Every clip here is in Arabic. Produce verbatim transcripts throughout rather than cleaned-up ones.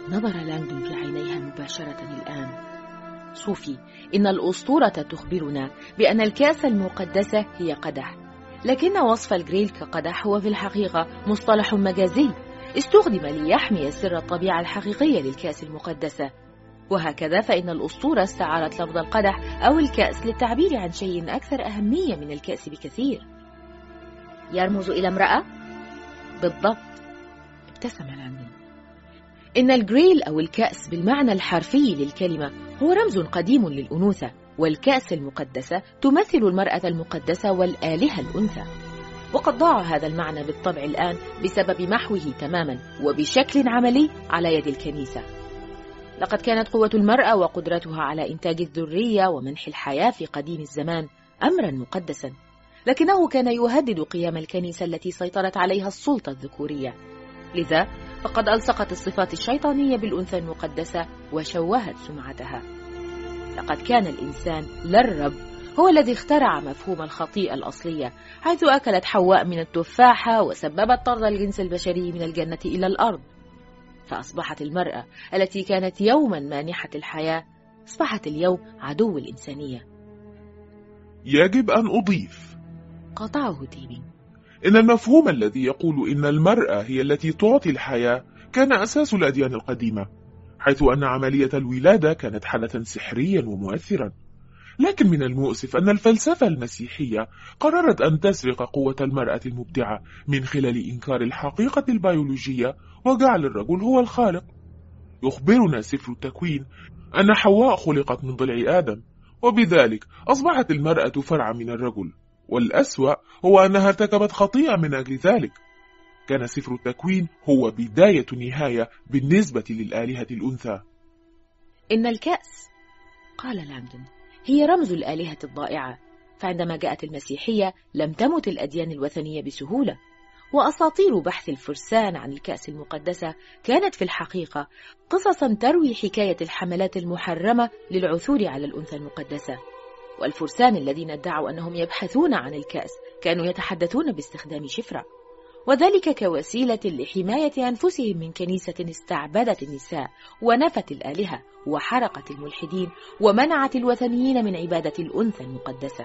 نظر لانغدون في عينيها مباشرة الآن. صوفي، إن الأسطورة تخبرنا بأن الكأس المقدسة هي قدح، لكن وصف الجريل كقدح هو في الحقيقة مصطلح مجازي استخدم ليحمي سر الطبيعة الحقيقية للكأس المقدسة. وهكذا فإن الأسطورة استعارت لفظ القدح أو الكأس للتعبير عن شيء أكثر أهمية من الكأس بكثير. يرمز إلى امرأة؟ بالضبط، ابتسم لانغدون. إن الجريل أو الكأس بالمعنى الحرفي للكلمة هو رمز قديم للأنوثة، والكأس المقدسة تمثل المرأة المقدسة والآلهة الأنثى. وقد ضاع هذا المعنى بالطبع الآن بسبب محوه تماما وبشكل عملي على يد الكنيسة. لقد كانت قوة المرأة وقدرتها على إنتاج الذرية ومنح الحياة في قديم الزمان أمرا مقدسا، لكنه كان يهدد قيام الكنيسة التي سيطرت عليها السلطة الذكورية. لذا فقد ألصقت الصفات الشيطانية بالأنثى المقدسة وشوهت سمعتها. لقد كان الإنسان لا الرب هو الذي اخترع مفهوم الخطيئة الأصلية، حيث أكلت حواء من التفاحة وسببت طرد الجنس البشري من الجنة إلى الأرض. فأصبحت المرأة التي كانت يوما مانحة الحياة أصبحت اليوم عدو الإنسانية. يجب أن أضيف، قاطعه تيبين، إن المفهوم الذي يقول إن المرأة هي التي تعطي الحياة كان أساس الأديان القديمة، حيث أن عملية الولادة كانت حالة سحريا ومؤثرا. لكن من المؤسف أن الفلسفة المسيحية قررت أن تسرق قوة المرأة المبدعة من خلال إنكار الحقيقة البيولوجية وجعل الرجل هو الخالق. يخبرنا سفر التكوين أن حواء خلقت من ضلع آدم، وبذلك أصبحت المرأة فرعا من الرجل، والأسوأ هو أنها ارتكبت خطيئة من أجل ذلك. كان سفر التكوين هو بداية نهاية بالنسبة للآلهة الأنثى. إن الكأس، قال لانغدون، هي رمز الآلهة الضائعة، فعندما جاءت المسيحية لم تمت الأديان الوثنية بسهولة، وأساطير بحث الفرسان عن الكأس المقدسة كانت في الحقيقة قصصا تروي حكاية الحملات المحرمة للعثور على الأنثى المقدسة. والفرسان الذين ادعوا أنهم يبحثون عن الكأس كانوا يتحدثون باستخدام شفرة، وذلك كوسيلة لحماية أنفسهم من كنيسة استعبدت النساء ونفت الآلهة وحرقت الملحدين ومنعت الوثنيين من عبادة الأنثى المقدسة.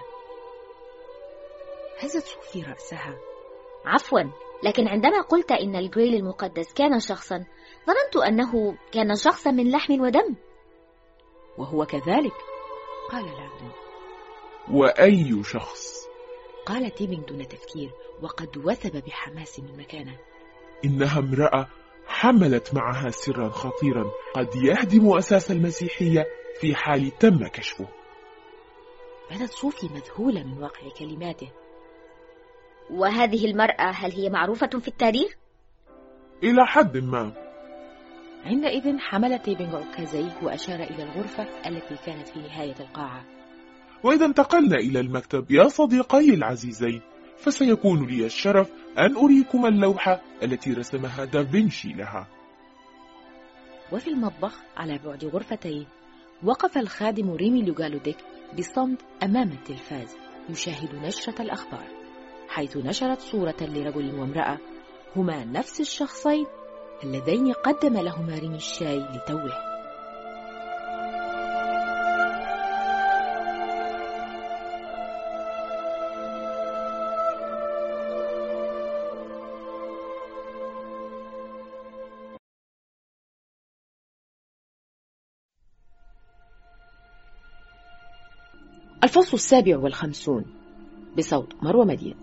هزت صوفي رأسها. عفوا، لكن عندما قلت إن الجريل المقدس كان شخصا، ظننت أنه كان شخصا من لحم ودم. وهو كذلك، قال لانغدون. وأي شخص؟ قال تيبين دون تفكير وقد وثب بحماس من مكانه. إنها امرأة حملت معها سرا خطيرا قد يهدم أساس المسيحية في حال تم كشفه. بدت صوفي مذهولة من واقع كلماته. وهذه المرأة هل هي معروفة في التاريخ؟ إلى حد ما. عندئذ حمل تيبين عكازيه وأشار إلى الغرفة التي كانت في نهاية القاعة. وإذا انتقلنا إلى المكتب يا صديقي العزيزين، فسيكون لي الشرف أن أريكم اللوحة التي رسمها دافنشي لها. وفي المطبخ على بعد غرفتين وقف الخادم ريمي لوغالوديك بصمت أمام التلفاز يشاهد نشرة الأخبار، حيث نشرت صورة لرجل وامرأة هما نفس الشخصين اللذين قدم لهما ريمي الشاي لتوه. الفصل السابع والخمسون بصوت مروة مدين.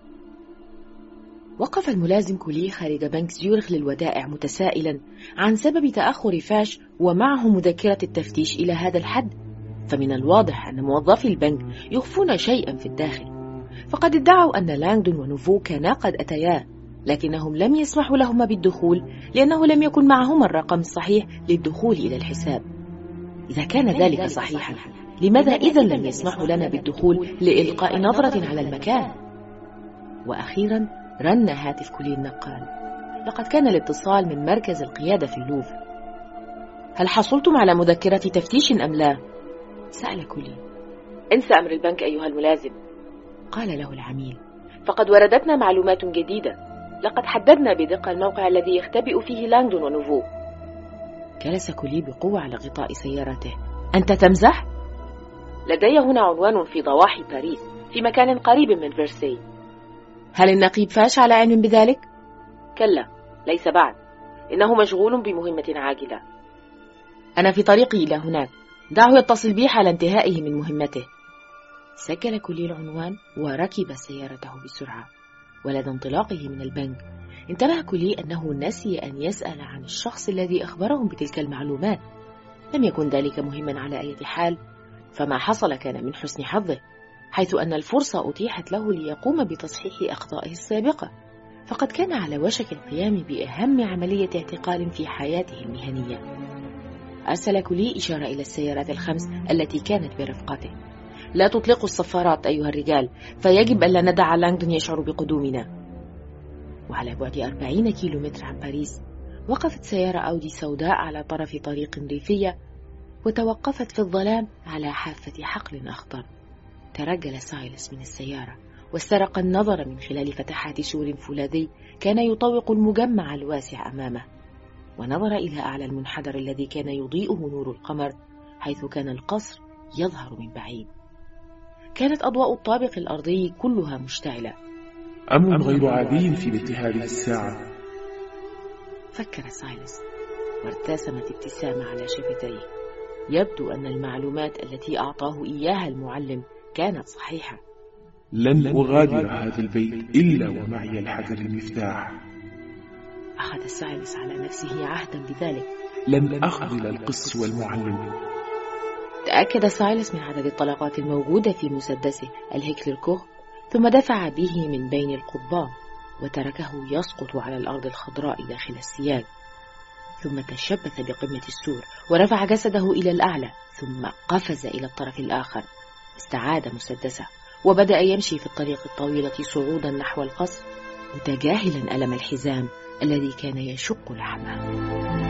وقف الملازم كولي خارج بنك زيورخ للودائع متسائلا عن سبب تأخر فاش ومعه مذكرة التفتيش إلى هذا الحد، فمن الواضح أن موظفي البنك يخفون شيئا في الداخل. فقد ادعوا أن لانغدون ونوفو كانا قد أتيا، لكنهم لم يسمحوا لهما بالدخول لأنه لم يكن معهما الرقم الصحيح للدخول إلى الحساب. إذا كان ذلك صحيحا، لماذا إذن لم يسمحوا لنا بالدخول لإلقاء نظرة على المكان؟ وأخيرا رن هاتف كولي النقال. لقد كان الاتصال من مركز القيادة في اللوفر. هل حصلتم على مذكرة تفتيش أم لا؟ سأل كولي. انسى أمر البنك أيها الملازم، قال له العميل، فقد وردتنا معلومات جديدة. لقد حددنا بدقة الموقع الذي يختبئ فيه لانغدون ونوفو. جلس كولي بقوة على غطاء سيارته. أنت تمزح؟ لدي هنا عنوان في ضواحي باريس في مكان قريب من فرساي. هل النقيب فاش على علم بذلك؟ كلا، ليس بعد، إنه مشغول بمهمة عاجلة. أنا في طريقي إلى هناك، دعه يتصل بي حال انتهائه من مهمته. سجل كولي العنوان وركب سيارته بسرعة. ولدى انطلاقه من البنك انتبه كولي أنه نسي أن يسأل عن الشخص الذي أخبرهم بتلك المعلومات. لم يكن ذلك مهما على أي حال، فما حصل كان من حسن حظه، حيث أن الفرصة أتيحت له ليقوم بتصحيح أخطائه السابقة، فقد كان على وشك القيام بأهم عملية اعتقال في حياته المهنية. أرسل كولي إشارة إلى السيارات الخمس التي كانت برفقته. لا تطلقوا الصفارات أيها الرجال، فيجب ألا ندع لانغدون يشعر بقدومنا. وعلى بعد أربعين كيلومتر عن باريس وقفت سيارة أودي سوداء على طرف طريق ريفية، وتوقفت في الظلام على حافة حقل أخضر. ترجل سايلس من السيارة واسترق النظر من خلال فتحات سور فولاذي كان يطوق المجمع الواسع أمامه، ونظر إلى أعلى المنحدر الذي كان يضيئه نور القمر، حيث كان القصر يظهر من بعيد. كانت أضواء الطابق الأرضي كلها مشتعلة. أمر غير عادي في مثل هذه الساعة، فكر سايلس، وارتسمت ابتسامة على شفتيه. يبدو أن المعلومات التي أعطاه إياها المعلم كانت صحيحة. لن أغادر هذا البيت إلا ومعي الحجر المفتاح. أخذ سايلس على نفسه عهدا بذلك. لن أخذل القس والمعلم. تأكد سايلس من عدد الطلقات الموجودة في مسدسه الهيكلر كوخ، ثم دفع به من بين القضبان وتركه يسقط على الأرض الخضراء داخل السياج، ثم تشبث بقمة السور ورفع جسده إلى الأعلى، ثم قفز إلى الطرف الآخر. استعاد مسدسه وبدأ يمشي في الطريق الطويلة صعودا نحو القصر، متجاهلا ألم الحزام الذي كان يشق لحمه.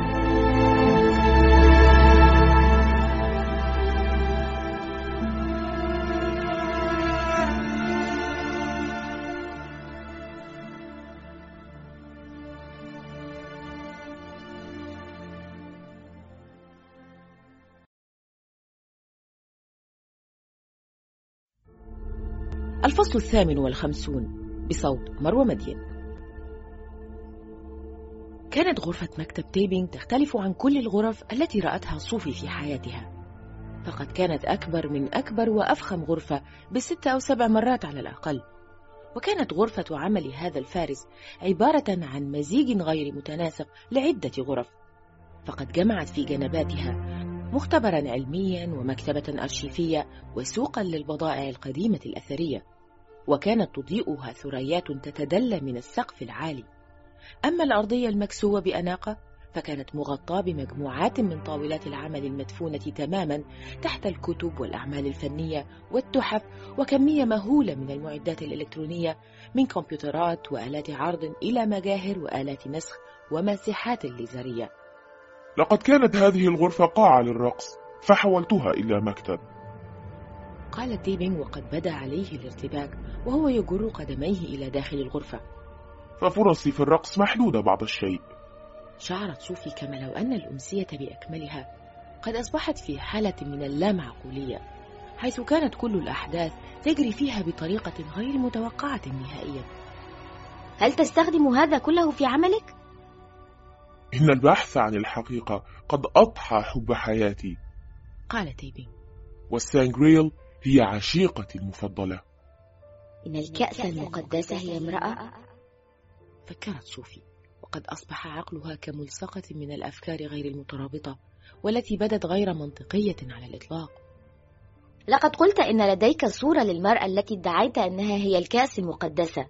الفصل الثامن والخمسون، بصوت مروى مدين. كانت غرفة مكتب تيبينغ تختلف عن كل الغرف التي رأتها صوفي في حياتها، فقد كانت أكبر من أكبر وأفخم غرفة بست أو سبع مرات على الأقل. وكانت غرفة عمل هذا الفارس عبارة عن مزيج غير متناسق لعدة غرف، فقد جمعت في جنباتها مختبرا علميا ومكتبة أرشيفية وسوقا للبضائع القديمة الأثرية، وكانت تضيئها ثريات تتدلى من السقف العالي. أما الأرضية المكسوة بأناقة فكانت مغطاة بمجموعات من طاولات العمل المدفونة تماما تحت الكتب والأعمال الفنية والتحف، وكمية مهولة من المعدات الإلكترونية، من كمبيوترات وآلات عرض إلى مجاهر وآلات نسخ وماسحات ليزرية. لقد كانت هذه الغرفة قاعة للرقص، فحولتها إلى مكتب، قال تيبينغ وقد بدا عليه الارتباك وهو يجر قدميه إلى داخل الغرفة. ففرصي في الرقص محدودة بعض الشيء. شعرت صوفي كما لو أن الأمسية بأكملها قد أصبحت في حالة من اللامعقولية، حيث كانت كل الأحداث تجري فيها بطريقة غير متوقعة نهائيا. هل تستخدم هذا كله في عملك؟ إن البحث عن الحقيقة قد أضحى حب حياتي، قال تيبينغ، والسانغريل هي عشيقتي المفضلة. إن الكأس المقدسة هي امرأة، فكرت صوفي، وقد أصبح عقلها كملصقة من الأفكار غير المترابطة والتي بدت غير منطقية على الإطلاق. لقد قلت إن لديك صورة للمرأة التي ادعيت أنها هي الكأس المقدسة.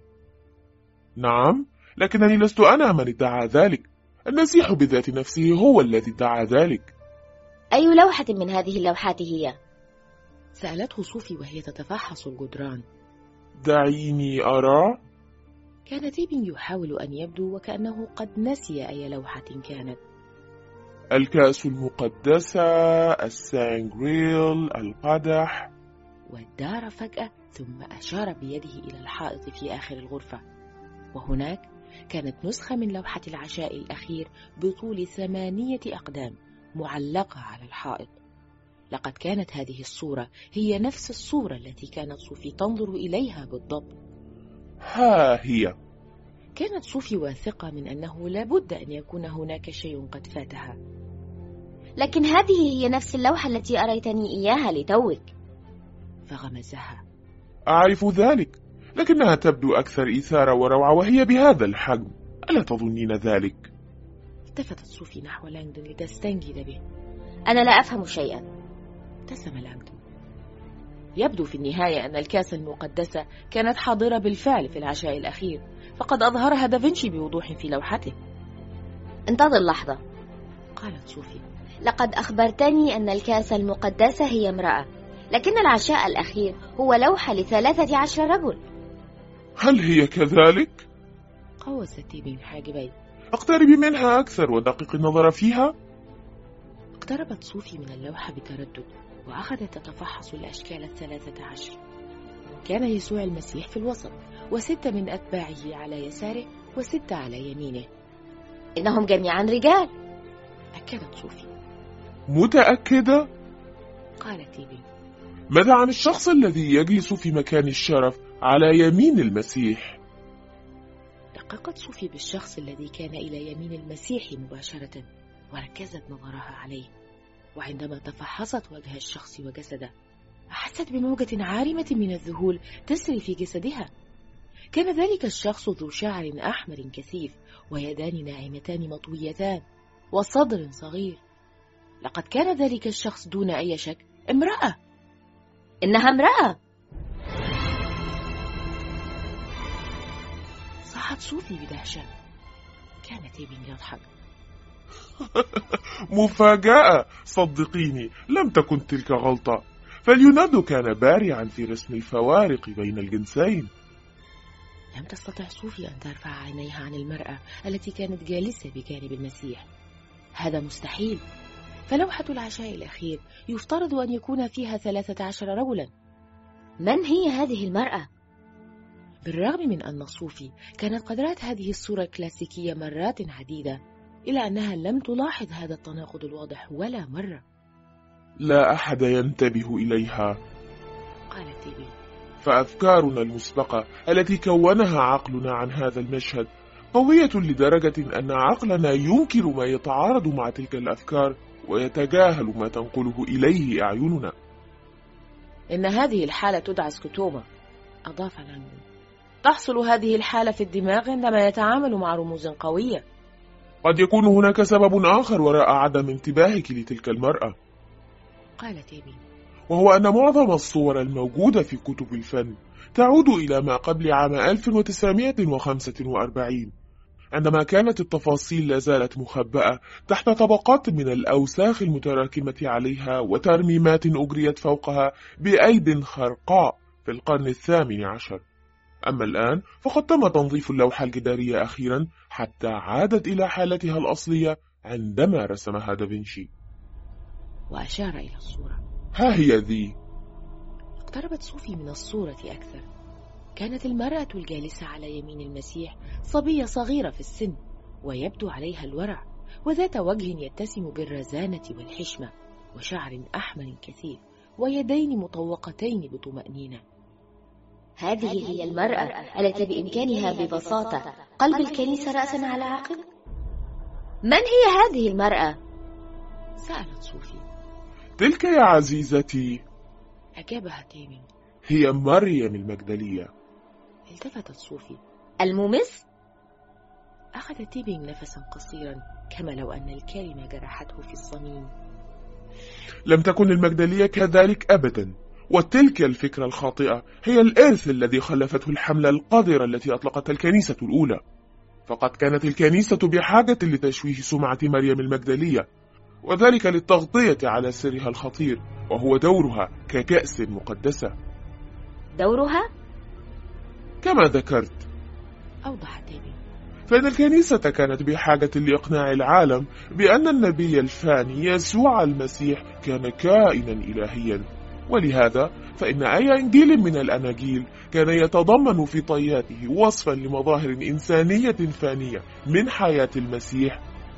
نعم، لكنني لست أنا من ادعى ذلك، المسيح بذات نفسه هو الذي ادعى ذلك. أي لوحة من هذه اللوحات هي؟ سألته صوفي وهي تتفحص الجدران. دعيني أرى. كان تيبينغ يحاول أن يبدو وكأنه قد نسي أي لوحة كانت. الكأس المقدسة، السانغريل، القدح. ودار فجأة ثم أشار بيده إلى الحائط في آخر الغرفة، وهناك كانت نسخة من لوحة العشاء الأخير بطول ثمانية أقدام معلقة على الحائط. لقد كانت هذه الصورة هي نفس الصورة التي كانت صوفي تنظر إليها بالضبط. ها هي. كانت صوفي واثقة من أنه لا بد أن يكون هناك شيء قد فاتها. لكن هذه هي نفس اللوحة التي أريتني إياها لتوك. فغمزها. أعرف ذلك، لكنها تبدو أكثر إثارة وروعة وهي بهذا الحجم، ألا تظنين ذلك؟ التفتت صوفي نحو لانغدون لتستنجد به. أنا لا أفهم شيئا. ابتسم لانغدون. يبدو في النهاية أن الكاس المقدسة كانت حاضرة بالفعل في العشاء الأخير، فقد أظهرها دافنشي بوضوح في لوحته. انتظر لحظة، قالت صوفي. لقد أخبرتني أن الكاس المقدسة هي امرأة، لكن العشاء الأخير هو لوحة لثلاثة عشر رجل. هل هي كذلك؟ قوس تيبين حاجبين. اقتربي منها أكثر ودقق النظر فيها. اقتربت صوفي من اللوحة بتردد وأخذت تتفحص الأشكال الثلاثة عشر. كان يسوع المسيح في الوسط، وستة من أتباعه على يساره وستة على يمينه. إنهم جميعا رجال، أكدت صوفي. متأكدة؟ قالت تيبين. ماذا عن الشخص الذي يجلس في مكان الشرف على يمين المسيح؟ دققت صوفي بالشخص الذي كان إلى يمين المسيح مباشرة، وركزت نظرها عليه. وعندما تفحصت وجه الشخص وجسده، أحست بموجة عارمة من الذهول تسري في جسدها. كان ذلك الشخص ذو شعر أحمر كثيف، ويدان ناعمتان مطويتان، وصدر صغير. لقد كان ذلك الشخص دون أي شك امرأة. إنها امرأة. صاحت صوفي بدهشة. كان تيبين يضحك. مفاجأة، صدقيني لم تكن تلك غلطة، فليوناردو كان بارعا في رسم الفوارق بين الجنسين. لم تستطع صوفي أن ترفع عينيها عن المرأة التي كانت جالسة بجانب المسيح. هذا مستحيل، فلوحة العشاء الأخير يفترض أن يكون فيها ثلاثة عشر رجلا. من هي هذه المرأة؟ بالرغم من أن صوفي كانت قد رأت هذه الصورة الكلاسيكية مرات عديدة، إلا أنها لم تلاحظ هذا التناقض الواضح ولا مرة. لا أحد ينتبه إليها، قالت تيبين. فأفكارنا المسبقة التي كونها عقلنا عن هذا المشهد قوية لدرجة أن عقلنا ينكر ما يتعارض مع تلك الأفكار ويتجاهل ما تنقله إليه أعيننا. إن هذه الحالة تدعى سكوتوما، أضاف لانغدون. تحصل هذه الحالة في الدماغ عندما يتعامل مع رموز قوية. قد يكون هناك سبب آخر وراء عدم انتباهك لتلك المرأة، قالت تيبين، وهو أن معظم الصور الموجودة في كتب الفن تعود إلى ما قبل عام ألف وتسعمائة وخمسة وأربعين، عندما كانت التفاصيل لازالت مخبأة تحت طبقات من الأوساخ المتراكمة عليها وترميمات أجريت فوقها بأيد خرقاء في القرن الثامن عشر. أما الآن فقد تم تنظيف اللوحة الجدارية أخيرا حتى عادت إلى حالتها الأصلية عندما رسمها دافنشي. وأشار إلى الصورة. ها هي ذي. اقتربت صوفي من الصورة أكثر. كانت المرأة الجالسة على يمين المسيح صبية صغيرة في السن، ويبدو عليها الورع، وذات وجه يتسم بالرزانة والحشمة، وشعر أحمر كثيف، ويدين مطوقتين بطمأنينة. هذه هي المرأة التي بإمكانها ببساطة قلب الكنيسة رأسا على عقب. من هي هذه المرأة؟ سألت صوفي. تلك يا عزيزتي، أجابها تيبين، هي مريم المجدلية. التفتت صوفي. الممس؟ أخذ تيبين نفسا قصيرا، كما لو أن الكلمة جرحته في الصميم. لم تكن المجدلية كذلك أبدا، وتلك الفكرة الخاطئة هي الإرث الذي خلفته الحملة القذرة التي أطلقتها الكنيسة الأولى. فقد كانت الكنيسة بحاجة لتشويه سمعة مريم المجدلية، وذلك للتغطية على سرها الخطير، وهو دورها ككأس مقدسة. دورها؟ كما ذكرت، أوضح تيبين، فإن الكنيسة كانت بحاجة لإقناع العالم بأن النبي الفاني يسوع المسيح كان كائنا إلهيا، ولهذا فإن أي إنجيل من الأناجيل كان يتضمن في طياته وصفا لمظاهر إنسانية فانية من حياة المسيح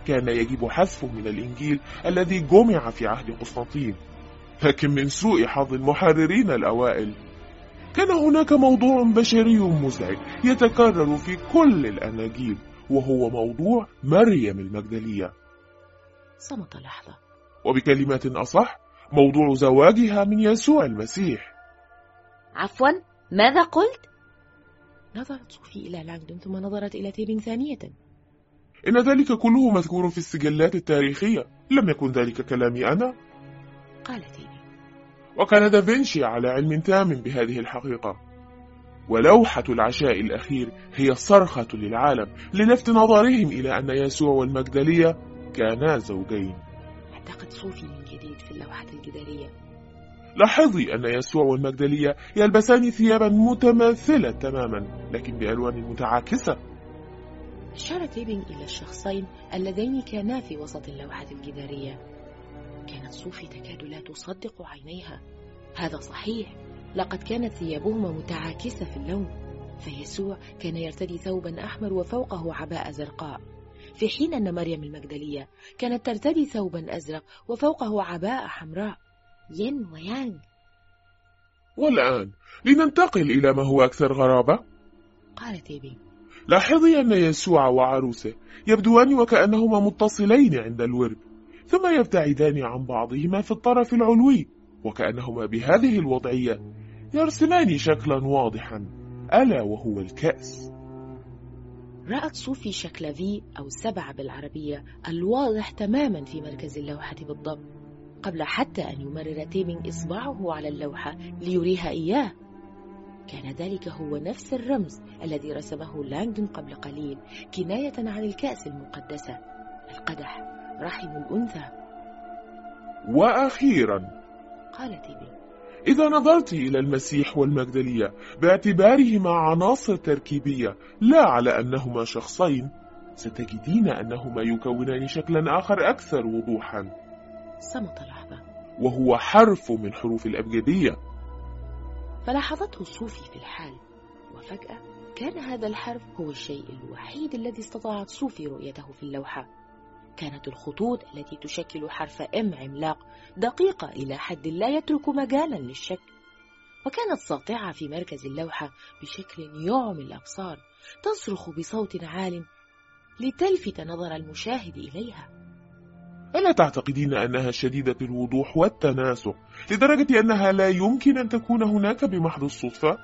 كان يجب حذفه من الإنجيل الذي جمع في عهد قسطنطين. لكن من سوء حظ المحررين الأوائل كان هناك موضوع بشري مزعج يتكرر في كل الأناجيل، وهو موضوع مريم المجدلية. صمت لحظة. وبكلمات أصح، موضوع زواجها من يسوع المسيح. عفوا، ماذا قلت؟ نظرت صوفي إلى لانغدون ثم نظرت إلى تيبينغ ثانية. إن ذلك كله مذكور في السجلات التاريخية، لم يكن ذلك كلامي أنا، قال تيبينغ. وكان دافنشي على علم تام بهذه الحقيقة. ولوحة العشاء الأخير هي صرخة للعالم للفت نظرهم إلى أن يسوع والمجدلية كانا زوجين. اعتقد صوفي من جديد في اللوحة الجدارية. لاحظي أن يسوع والمجدلية يلبسان ثيابا متماثلة تماما، لكن بألوان متعاكسة. أشار تيبينغ إلى الشخصين اللذين كانا في وسط اللوحة الجدارية. كانت صوفي تكاد لا تصدق عينيها. هذا صحيح، لقد كانت ثيابهما متعاكسة في اللون، فيسوع كان يرتدي ثوبا أحمر وفوقه عباءة زرقاء، في حين أن مريم المجدلية كانت ترتدي ثوبا أزرق وفوقه عباءة حمراء. ين ويانغ. والآن لننتقل إلى ما هو أكثر غرابة، قال تيبينغ. لاحظي أن يسوع وعروسه يبدوان وكأنهما متصلين عند الورد، ثم يبتعدان عن بعضهما في الطرف العلوي، وكأنهما بهذه الوضعية يرسمان شكلا واضحا، ألا وهو الكأس. رأت صوفي شكل في أو سبعة بالعربية الواضح تماما في مركز اللوحة بالضبط، قبل حتى أن يمرر تيبينغ إصبعه على اللوحة ليريها إياه. كان ذلك هو نفس الرمز الذي رسمه لانغدون قبل قليل، كناية عن الكأس المقدسة، القدح، رحم الأنثى. وأخيرا، قال تيبينغ، إذا نظرت إلى المسيح والمجدلية باعتبارهما عناصر تركيبية لا على أنهما شخصين، ستجدين أنهما يكونان شكلا آخر أكثر وضوحا. صمت لحظة. وهو حرف من حروف الأبجدية. فلاحظته صوفي في الحال، وفجأة كان هذا الحرف هو الشيء الوحيد الذي استطاعت صوفي رؤيته في اللوحة. كانت الخطوط التي تشكل حرف إم عملاق دقيقة إلى حد لا يترك مجالا للشك، وكانت ساطعة في مركز اللوحة بشكل يعمي الأبصار، تصرخ بصوت عال لتلفت نظر المشاهد إليها. ألا تعتقدين أنها شديدة الوضوح والتناسق لدرجة أنها لا يمكن أن تكون هناك بمحض الصدفة؟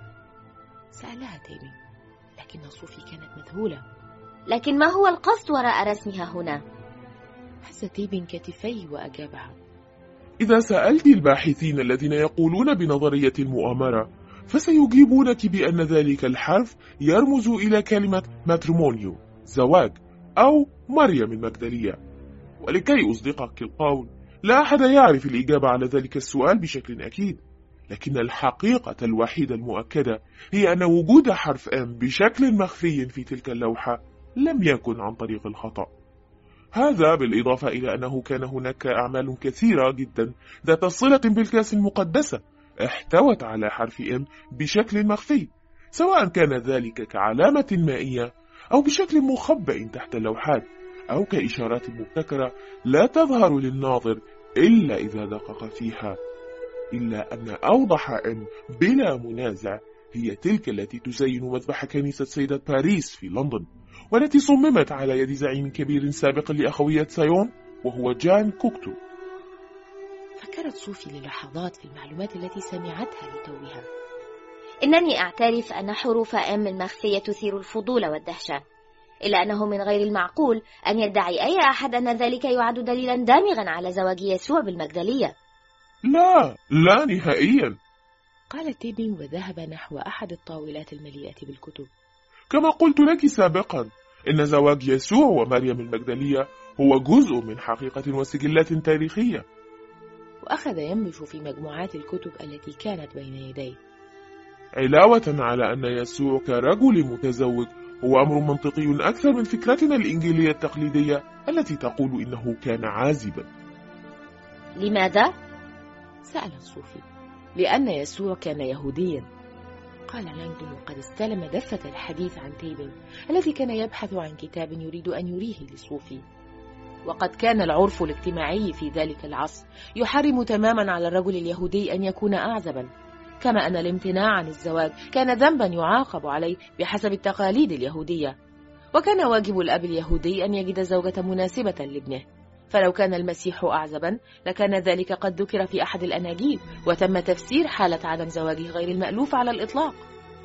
سألها تيبينغ، لكن صوفي كانت مذهولة. لكن ما هو القصد وراء رسمها هنا؟ هز تيبينغ كتفيه وأجابها. إذا سألت الباحثين الذين يقولون بنظرية المؤامرة، فسيجيبونك بأن ذلك الحرف يرمز إلى كلمة ماتريمونيو، زواج، أو مريم المجدلية. ولكي أصدقك القول، لا أحد يعرف الإجابة على ذلك السؤال بشكل أكيد، لكن الحقيقة الوحيدة المؤكدة هي أن وجود حرف M بشكل مخفي في تلك اللوحة لم يكن عن طريق الخطأ. هذا بالإضافة إلى أنه كان هناك أعمال كثيرة جدا ذات صلة بالكأس المقدسة احتوت على حرف M بشكل مخفي، سواء كان ذلك كعلامة مائية أو بشكل مخبئ تحت اللوحات، أو كإشارات مبتكرة لا تظهر للناظر إلا إذا دقق فيها. إلا أن أوضح إم بلا منازع هي تلك التي تزين مذبح كنيسة سيدة باريس في لندن، والتي صممت على يد زعيم كبير سابق لأخوية سايون وهو جان كوكتو. فكرت صوفي للحظات في المعلومات التي سمعتها لتوها. إنني أعترف أن حروف إم المخفية تثير الفضول والدهشة، إلا أنه من غير المعقول أن يدعي أي أحد أن ذلك يعد دليلا دامغا على زواج يسوع بالمجدلية. لا لا نهائيا، قال تيبينغ وذهب نحو أحد الطاولات المليئة بالكتب. كما قلت لك سابقا، إن زواج يسوع ومريم المجدلية هو جزء من حقيقة وسجلات تاريخية. وأخذ ينبش في مجموعات الكتب التي كانت بين يديه. علاوة على أن يسوع كرجل متزوج هو أمر منطقي أكثر من فكرتنا الإنجيلية التقليدية التي تقول إنه كان عازبا. لماذا؟ سألت صوفي. لأن يسوع كان يهوديا، قال لانغدون وقد استلم دفة الحديث عن تيبينغ الذي كان يبحث عن كتاب يريد أن يريه لصوفي. وقد كان العرف الاجتماعي في ذلك العصر يحرم تماما على الرجل اليهودي أن يكون أعزبا، كما أن الامتناع عن الزواج كان ذنبا يعاقب عليه بحسب التقاليد اليهودية. وكان واجب الأب اليهودي أن يجد زوجة مناسبة لابنه، فلو كان المسيح أعزبا لكان ذلك قد ذكر في أحد الأناجيل وتم تفسير حالة عدم زواجه غير المألوف على الإطلاق.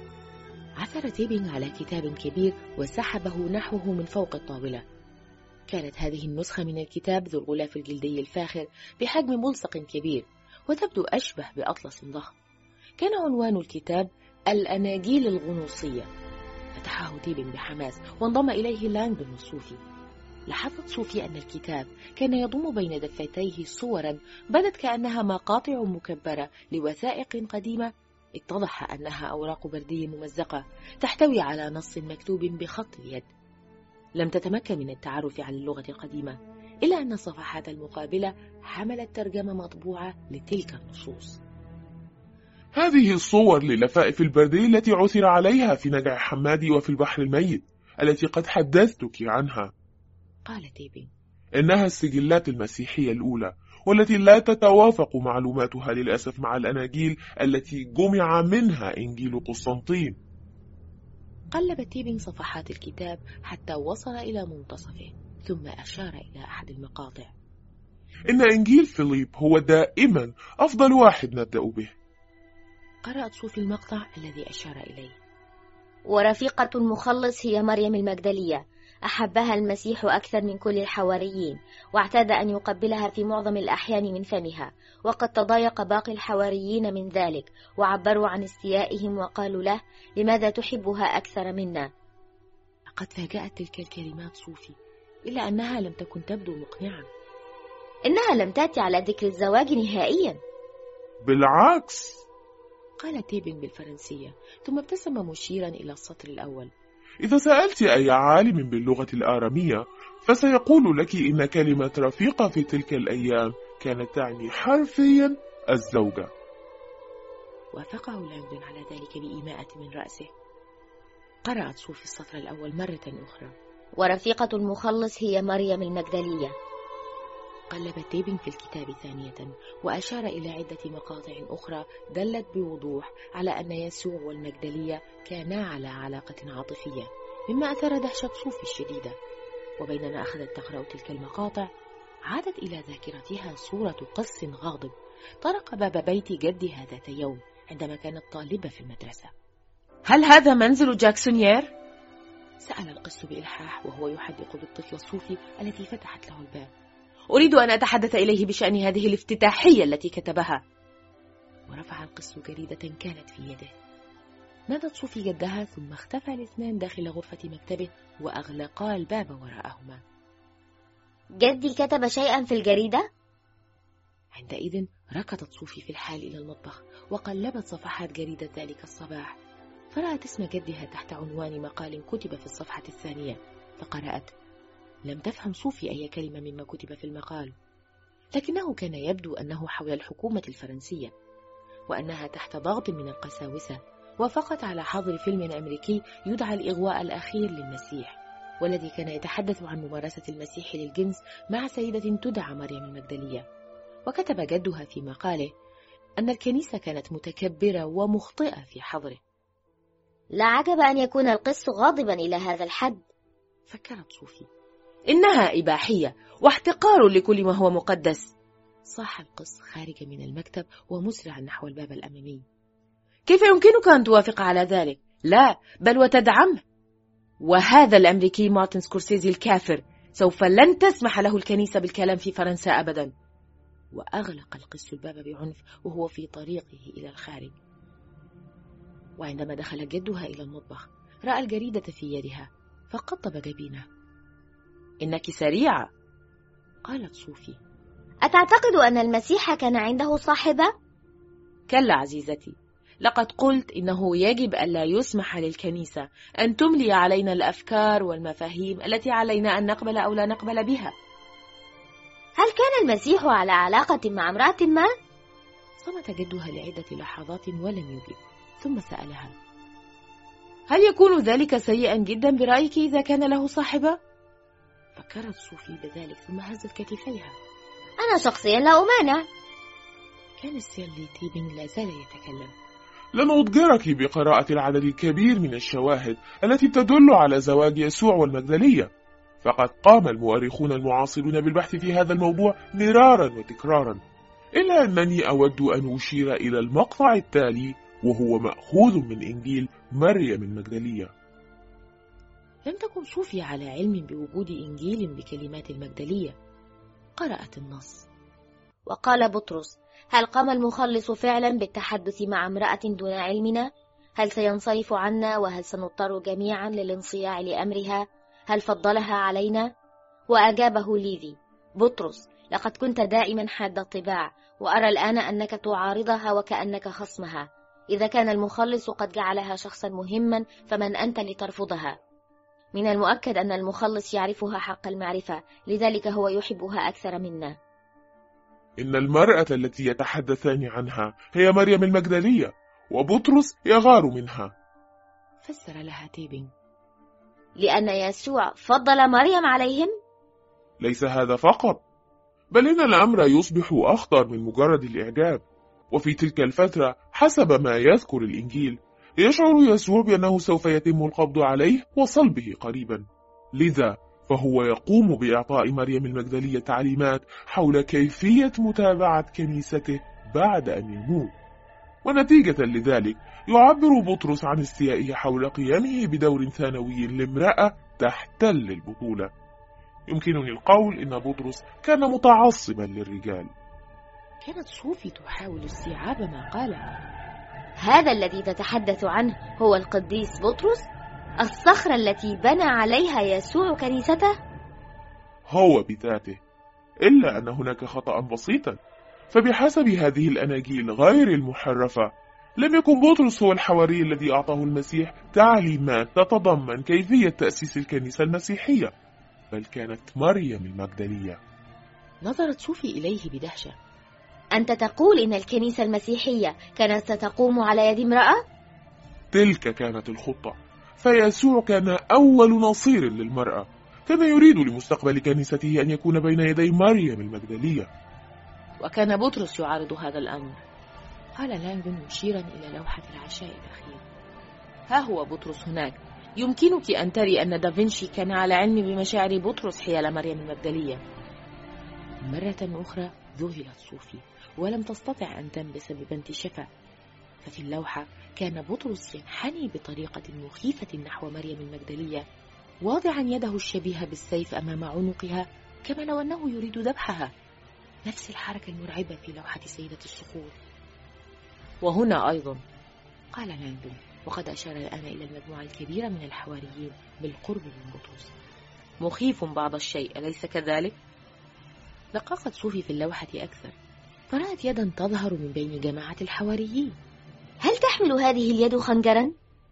عثر تيبينغ على كتاب كبير وسحبه نحوه من فوق الطاولة. كانت هذه النسخة من الكتاب ذو الغلاف الجلدي الفاخر بحجم ملصق كبير وتبدو أشبه بأطلس ضخم. كان عنوان الكتاب الأناجيل الغنوصية. فتحه تيبينغ بحماس وانضم إليه لانغدون الصوفي. لاحظت صوفي أن الكتاب كان يضم بين دفتيه صورا بدت كأنها مقاطع مكبرة لوثائق قديمة، اتضح أنها أوراق بردي ممزقة تحتوي على نص مكتوب بخط اليد. لم تتمكن من التعرف على اللغة القديمة، إلا أن الصفحات المقابلة حملت ترجمة مطبوعة لتلك النصوص. هذه الصور للفائف البردي التي عثر عليها في نجع حمادي وفي البحر الميت التي قد حدثتك عنها، قال تيبينغ. إنها السجلات المسيحية الأولى، والتي لا تتوافق معلوماتها للأسف مع الأناجيل التي جمع منها إنجيل قسطنطين. قلب تيبينغ صفحات الكتاب حتى وصل إلى منتصفه، ثم أشار إلى أحد المقاطع. إن إنجيل فيليب هو دائما أفضل واحد نبدأ به. قرأت صوفي المقطع الذي أشار إليه. ورفيقة المخلص هي مريم المجدلية، أحبها المسيح أكثر من كل الحواريين، واعتاد أن يقبلها في معظم الأحيان من فمها، وقد تضايق باقي الحواريين من ذلك وعبروا عن استيائهم وقالوا له: لماذا تحبها أكثر منا؟ لقد فاجأت تلك الكلمات صوفي، إلا أنها لم تكن تبدو مقنعة. إنها لم تأتي على ذكر الزواج نهائيا. بالعكس، قال تيبينغ بالفرنسية، ثم ابتسم مشيرا إلى السطر الأول. إذا سألت أي عالم باللغة الآرامية فسيقول لك إن كلمة رفيقة في تلك الأيام كانت تعني حرفيا الزوجة. وافقه لانغدون على ذلك بإيماءة من رأسه. قرأت صوفي السطر الأول مرة أخرى. ورفيقة المخلص هي مريم المجدلية. قلب تيبينغ في الكتاب ثانية وأشار إلى عدة مقاطع أخرى دلت بوضوح على أن يسوع والمجدلية كانا على علاقة عاطفية، مما أثار دهشة صوفي الشديدة. وبينما أخذت تقرأ تلك المقاطع عادت إلى ذاكرتها صورة قس غاضب طرق باب بيت جدها ذات يوم عندما كانت طالبة في المدرسة. هل هذا منزل جاكسونيير؟ سأل القس بإلحاح وهو يحدق بالطفل الصوفي التي فتحت له الباب. أريد أن أتحدث إليه بشأن هذه الافتتاحية التي كتبها. ورفع القس جريدة كانت في يده. نادت صوفي جدها ثم اختفى الاثنان داخل غرفة مكتبه وأغلقا الباب وراءهما. جدي كتب شيئا في الجريدة؟ عندئذ ركضت صوفي في الحال إلى المطبخ وقلبت صفحات جريدة ذلك الصباح، فرأت اسم جدها تحت عنوان مقال كتب في الصفحة الثانية، فقرأت. لم تفهم صوفي أي كلمة مما كتب في المقال، لكنه كان يبدو أنه حول الحكومة الفرنسية وأنها تحت ضغط من القساوسة وافقت على حظر فيلم أمريكي يدعى الإغواء الأخير للمسيح، والذي كان يتحدث عن ممارسة المسيح للجنس مع سيدة تدعى مريم المجدلية. وكتب جدها في مقاله أن الكنيسة كانت متكبرة ومخطئة في حظره. لا عجب أن يكون القس غاضبا إلى هذا الحد، فكرت صوفي. إنها إباحية واحتقار لكل ما هو مقدس. صاح القس خارج من المكتب ومسرعا نحو الباب الأمامي. كيف يمكنك أن توافق على ذلك؟ لا، بل وتدعمه. وهذا الأمريكي مارتن سكورسيزي الكافر سوف لن تسمح له الكنيسة بالكلام في فرنسا أبدا. وأغلق القس الباب بعنف وهو في طريقه إلى الخارج. وعندما دخل جدها إلى المطبخ رأى الجريدة في يدها فقطب جبينه. إنك سريعة، قالت صوفي. أتعتقد أن المسيح كان عنده صاحبة؟ كلا عزيزتي، لقد قلت إنه يجب ألا يسمح للكنيسة أن تملي علينا الأفكار والمفاهيم التي علينا أن نقبل أو لا نقبل بها. هل كان المسيح على علاقة مع امرأة ما؟ صمت جدها لعدة لحظات ولم يجب، ثم سألها: هل يكون ذلك سيئا جدا برأيك إذا كان له صاحبة؟ فكرت صوفي بذلك ثم هزت كتفيها. أنا شخصيا لا أمانع. كان السير تيبينغ لا زال يتكلم. لن أضجرك بقراءة العدد الكبير من الشواهد التي تدل على زواج يسوع والمجدلية، فقد قام المؤرخون المعاصرون بالبحث في هذا الموضوع مرارا وتكرارا، إلا أنني أود أن أشير إلى المقطع التالي وهو مأخوذ من إنجيل مريم المجدلية. لم تكن صوفي على علم بوجود إنجيل بكلمات المجدلية. قرأت النص: وقال بطرس: هل قام المخلص فعلا بالتحدث مع امرأة دون علمنا؟ هل سينصرف عنا وهل سنضطر جميعا للانصياع لأمرها؟ هل فضلها علينا؟ وأجابه ليفي: بطرس، لقد كنت دائما حاد الطباع، وأرى الآن أنك تعارضها وكأنك خصمها. إذا كان المخلص قد جعلها شخصا مهما، فمن أنت لترفضها؟ من المؤكد أن المخلص يعرفها حق المعرفة، لذلك هو يحبها أكثر منا. إن المرأة التي يتحدثان عنها هي مريم المجدلية، وبطرس يغار منها. فسر لها تيبينغ: لأن يسوع فضل مريم عليهم؟ ليس هذا فقط، بل إن الأمر يصبح أخطر من مجرد الإعجاب. وفي تلك الفترة حسب ما يذكر الإنجيل يشعر يسوع بأنه سوف يتم القبض عليه وصلبه قريبا، لذا فهو يقوم بإعطاء مريم المجدلية تعليمات حول كيفية متابعة كنيسته بعد أن يموت. ونتيجة لذلك يعبر بطرس عن استيائه حول قيامه بدور ثانوي لامرأة تحتل البطولة. يمكنني القول إن بطرس كان متعصبا للرجال. كانت صوفي تحاول استيعاب ما قاله. هذا الذي تتحدث عنه هو القديس بطرس، الصخرة التي بنى عليها يسوع كنيسته؟ هو بذاته، إلا أن هناك خطأ بسيطا، فبحسب هذه الأناجيل غير المحرفة لم يكن بطرس هو الحواري الذي أعطاه المسيح تعليمات تتضمن كيفية تأسيس الكنيسة المسيحية، بل كانت مريم المجدلية. نظرت صوفي إليه بدهشة. أنت تقول إن الكنيسة المسيحية كانت ستقوم على يد امرأة؟ تلك كانت الخطة، فيسوع كان أول نصير للمرأة، كان يريد لمستقبل كنيسته أن يكون بين يدي مريم المجدلية. وكان بطرس يعارض هذا الأمر. قال لانغدون مشيرا إلى لوحة العشاء الأخير: ها هو بطرس هناك. يمكنك أن تري أن دافنشي كان على علم بمشاعر بطرس حيال مريم المجدلية. مرة أخرى ذهلت صوفي ولم تستطع أن تنبس ببنت شفا، ففي اللوحة كان بطرس ينحني بطريقة مخيفة نحو مريم المجدلية، واضعا يده الشبيهة بالسيف أمام عنقها، كما لو أنه يريد ذبحها. نفس الحركة المرعبة في لوحة سيدة الصخور. وهنا أيضا قال لانغدون، وقد أشار الآن إلى المجموعة الكبيرة من الحواريين بالقرب من بطرس: مخيف بعض الشيء، أليس كذلك؟ دققت صوفي في اللوحة أكثر، فرأت يدا تظهر من بين جماعة الحواريين. هل تحمل هذه اليد خنجرا؟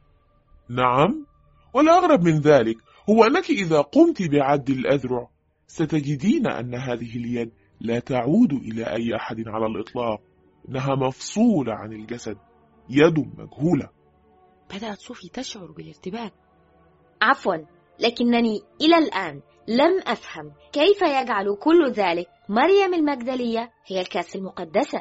نعم، والأغرب من ذلك هو أنك إذا قمت بعد الأذرع ستجدين أن هذه اليد لا تعود إلى أي أحد على الإطلاق، إنها مفصولة عن الجسد، يد مجهولة. بدأت صوفي تشعر بالارتباك. عفوا، لكنني إلى الآن لم أفهم كيف يجعل كل ذلك مريم المجدلية هي الكأس المقدسة.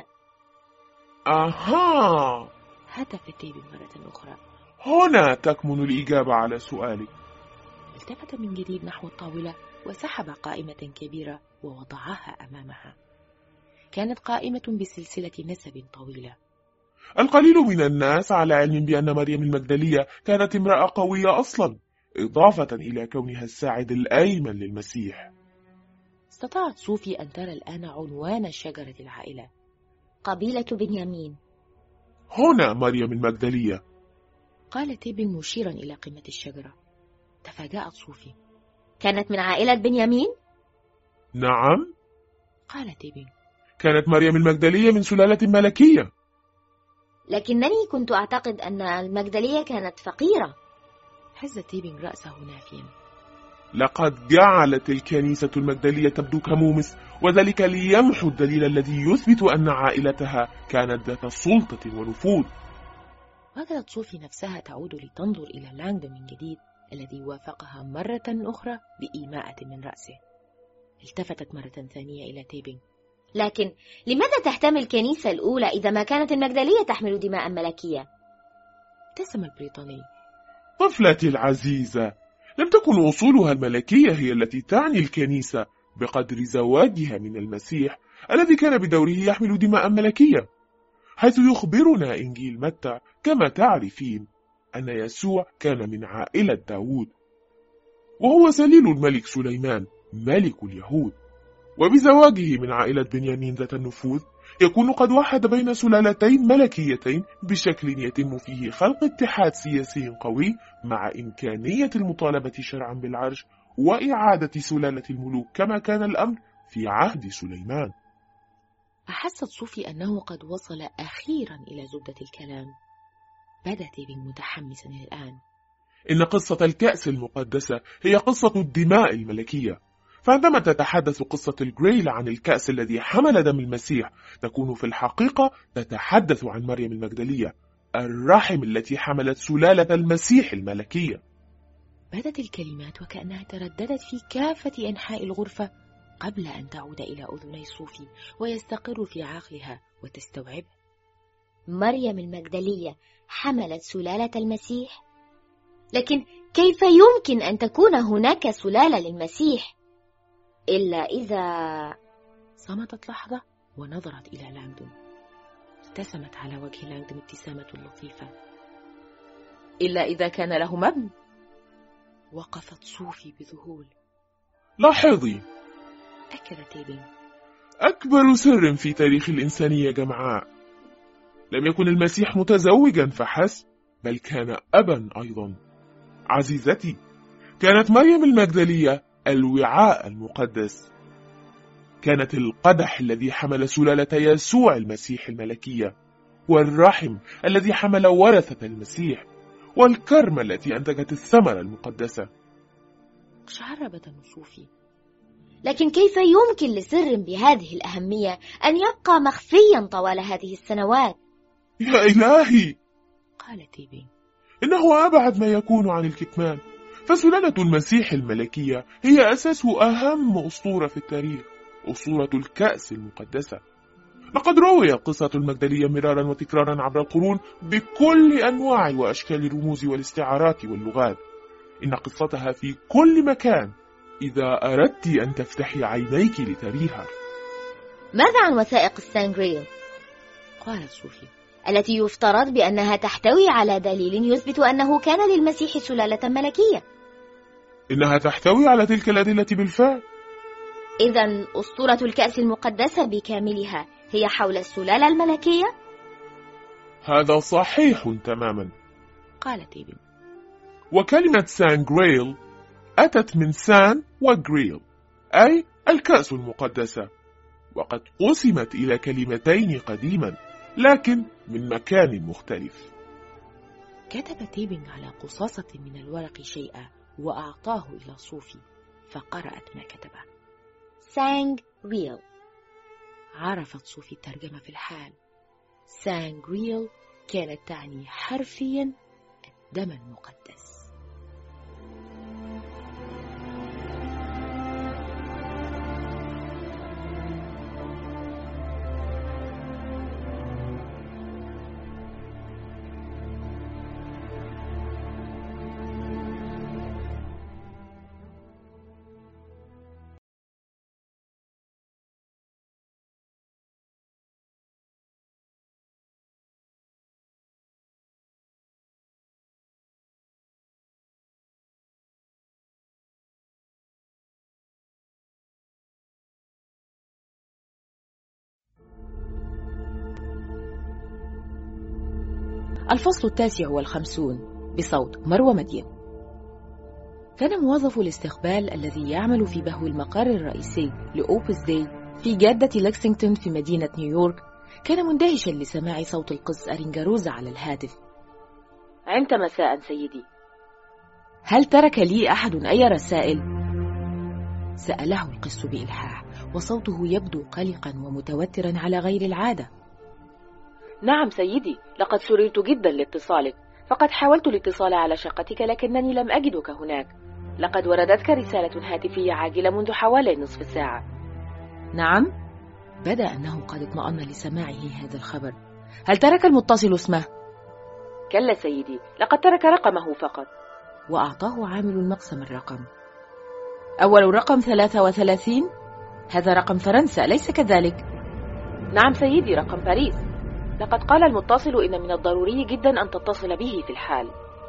أها، هتف تيبينغ مرة أخرى. هنا تكمن الإجابة على سؤالك. التفت من جديد نحو الطاولة وسحب قائمة كبيرة ووضعها أمامها. كانت قائمة بسلسلة نسب طويلة. القليل من الناس على علم بأن مريم المجدلية كانت امرأة قوية أصلا، إضافة إلى كونها الساعد الأيمن للمسيح. استطاعت صوفي أن ترى الآن عنوان شجرة العائلة: قبيلة بنيامين. هنا مريم المجدلية، قال تيبينغ مشيرا إلى قمة الشجرة. تفاجأت صوفي. كانت من عائلة بنيامين؟ نعم، قال تيبينغ. كانت مريم المجدلية من سلالة ملكية. لكنني كنت أعتقد أن المجدلية كانت فقيرة. هز تيبينغ رأسه نافيا. لقد جعلت الكنيسة المجدلية تبدو كمومس، وذلك ليمحو الدليل الذي يثبت أن عائلتها كانت ذات سلطة ونفوذ. وجدت صوفي نفسها تعود لتنظر إلى لانغدون من جديد، الذي وافقها مرة أخرى بإيماءة من رأسه. التفتت مرة ثانية إلى تيبينغ. لكن لماذا تهتم الكنيسة الأولى إذا ما كانت المجدلية تحمل دماء ملكية؟ ابتسم البريطاني. طفلتي العزيزة، لم تكن أصولها الملكية هي التي تعني الكنيسة بقدر زواجها من المسيح الذي كان بدوره يحمل دماء ملكية، حيث يخبرنا إنجيل متى كما تعرفين أن يسوع كان من عائلة داود، وهو سليل الملك سليمان ملك اليهود، وبزواجه من عائلة بنيامين ذات النفوذ يكون قد وحد بين سلالتين ملكيتين بشكل يتم فيه خلق اتحاد سياسي قوي مع إمكانية المطالبة شرعا بالعرش وإعادة سلالة الملوك كما كان الأمر في عهد سليمان. أحست صوفي أنه قد وصل أخيرا إلى زبدة الكلام. بدا تيبينغ متحمسا الآن. إن قصة الكأس المقدسة هي قصة الدماء الملكية، فعندما تتحدث قصة الجريل عن الكأس الذي حمل دم المسيح تكون في الحقيقة تتحدث عن مريم المجدلية، الرحم التي حملت سلالة المسيح الملكية. بدت الكلمات وكأنها ترددت في كافة أنحاء الغرفة قبل أن تعود إلى أذني صوفي ويستقر في عقلها وتستوعب. مريم المجدلية حملت سلالة المسيح؟ لكن كيف يمكن أن تكون هناك سلالة للمسيح إلا إذا... صمتت لحظة ونظرت إلى لانغدون. ابتسمت على وجه لانغدون ابتسامة لطيفة. إلا إذا كان لهم ابن. وقفت صوفي بذهول. لاحظي، أكد تيبينغ، أكبر سر في تاريخ الإنسانية جمعاء، لم يكن المسيح متزوجا فحسب، بل كان أبا أيضا. عزيزتي، كانت مريم المجدلية الوعاء المقدس، كانت القدح الذي حمل سلالة يسوع المسيح الملكية، والرحم الذي حمل ورثة المسيح، والكرمة التي أنتجت الثمرة المقدسة. شعر بدن صوفي. لكن كيف يمكن لسر بهذه الأهمية أن يبقى مخفيا طوال هذه السنوات؟ يا إلهي، قال تيبينغ، إنه أبعد ما يكون عن الكتمان، فسلالة المسيح الملكية هي أساس أهم أسطورة في التاريخ، أسطورة الكأس المقدسة. لقد رويت قصة المجدلية مرارا وتكرارا عبر القرون بكل أنواع وأشكال الرموز والاستعارات واللغات. إن قصتها في كل مكان إذا أردت أن تفتحي عينيك لتريها. ماذا عن وثائق السانغريل؟ قالت صوفي، التي يفترض بأنها تحتوي على دليل يثبت أنه كان للمسيح سلالة ملكية. إنها تحتوي على تلك الأدلة بالفعل. إذن أسطورة الكأس المقدسة بكاملها هي حول السلالة الملكية؟ هذا صحيح تماما، قال تيبينغ. وكلمة سانغريل أتت من سان وغريل، أي الكأس المقدسة، وقد قسمت إلى كلمتين قديما لكن من مكان مختلف. كتب تيبينغ على قصاصة من الورق شيئا وأعطاه إلى صوفي، فقرأت ما كتبه. سانغريل. عرفت صوفي الترجمة في الحال. سانغريل كانت تعني حرفيا الدم المقدس. الفصل التاسع والخمسون بصوت مروة مدين. كان موظف الاستقبال الذي يعمل في بهو المقر الرئيسي لأوبس داي في جادة لكسينغتون في مدينة نيويورك كان مندهشا لسماع صوت القس أرينجاروزا على الهاتف. عمت مساء سيدي. هل ترك لي أحد أي رسائل؟ سأله القس بإلحاح وصوته يبدو قلقا ومتوترا على غير العادة. نعم سيدي، لقد سررت جدا لاتصالك، فقد حاولت الاتصال على شقتك لكنني لم أجدك هناك. لقد وردتك رسالة هاتفية عاجلة منذ حوالي نصف ساعة. نعم؟ بدا أنه قد اطمأن لسماعه هذا الخبر. هل ترك المتصل اسمه؟ كلا سيدي، لقد ترك رقمه فقط. وأعطاه عامل المقسم الرقم. أول رقم ثلاثة وثلاثين؟ هذا رقم فرنسا، ليس كذلك؟ نعم سيدي، رقم باريس. لقد قال المتصل إن من الضروري جدا أن تتصل به في الحال.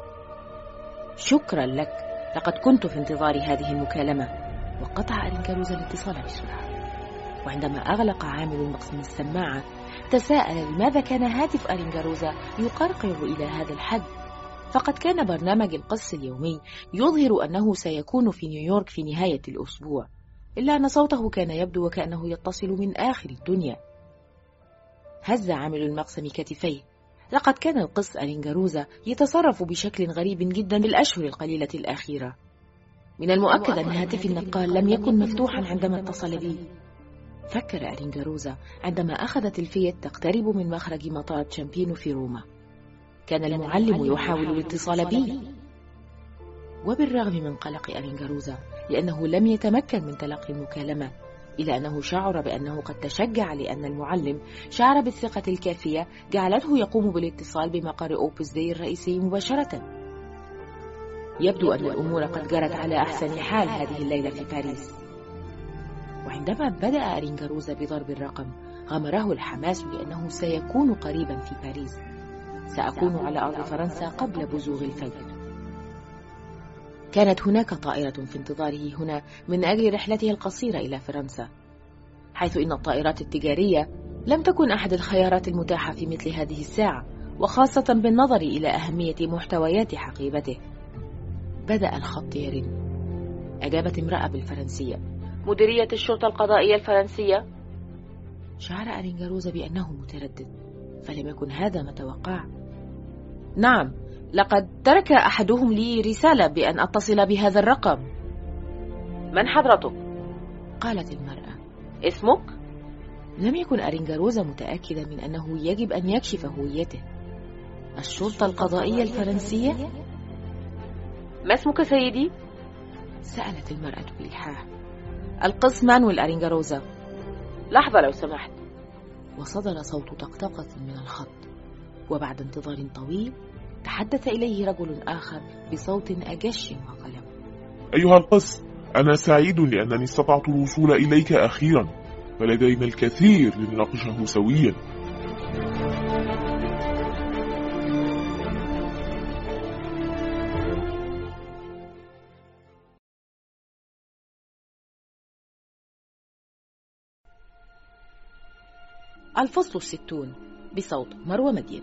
شكرا لك، لقد كنت في انتظار هذه المكالمة. وقطع أرينكاروزا الاتصال بسرعة. وعندما أغلق عامل المقسم السماعة تساءل لماذا كان هاتف أرينكاروزا يقرقر إلى هذا الحد. فقد كان برنامج القص اليومي يظهر أنه سيكون في نيويورك في نهاية الأسبوع، إلا أن صوته كان يبدو وكأنه يتصل من آخر الدنيا. هز عامل المقسم كتفيه. لقد كان القس أرينكاروزا يتصرف بشكل غريب جدا بالأشهر القليلة الأخيرة. من المؤكد أن هاتف النقال لم يكن مفتوحا عندما اتصل به. فكر أرينكاروزا عندما أخذت الفيت تقترب من مخرج مطار تشامبينو في روما. كان المعلم يحاول الاتصال به. وبالرغم من قلق أرينكاروزا لأنه لم يتمكن من تلقي المكالمة، إلا أنه شعر بأنه قد تشجع لأن المعلم شعر بالثقة الكافية جعلته يقوم بالاتصال بمقر أوبس دي الرئيسي مباشرة. يبدو أن الأمور قد جرت على أحسن حال هذه الليلة في باريس. وعندما بدأ أرينكاروزا بضرب الرقم غمره الحماس لأنه سيكون قريبا في باريس. سأكون على أرض فرنسا قبل بزوغ الفجر. كانت هناك طائرة في انتظاره هنا من أجل رحلته القصيرة إلى فرنسا، حيث إن الطائرات التجارية لم تكن أحد الخيارات المتاحة في مثل هذه الساعة، وخاصة بالنظر إلى أهمية محتويات حقيبته. بدأ الخط يرن. أجابت امرأة بالفرنسية. مديرية الشرطة القضائية الفرنسية. شعر أرينكاروزا بأنه متردد، فلم يكن هذا ما توقع. نعم، لقد ترك أحدهم لي رسالة بأن أتصل بهذا الرقم. من حضرتك؟ قالت المرأة. اسمك؟ لم يكن أرينكاروزا متأكدا من أنه يجب أن يكشف هويته. الشرطة القضائية الفرنسية؟ ما اسمك سيدي؟ سألت المرأة بإلحاح. القس مانويل أرينكاروزا. لحظة لو سمحت. وصدر صوت طقطقة من الخط، وبعد انتظار طويل تحدث إليه رجل آخر بصوت أجش وقلم. أيها القس، أنا سعيد لأنني استطعت الوصول إليك أخيرا، ولدينا الكثير لنناقشه سويا. الفصل الستون بصوت مروى مدين.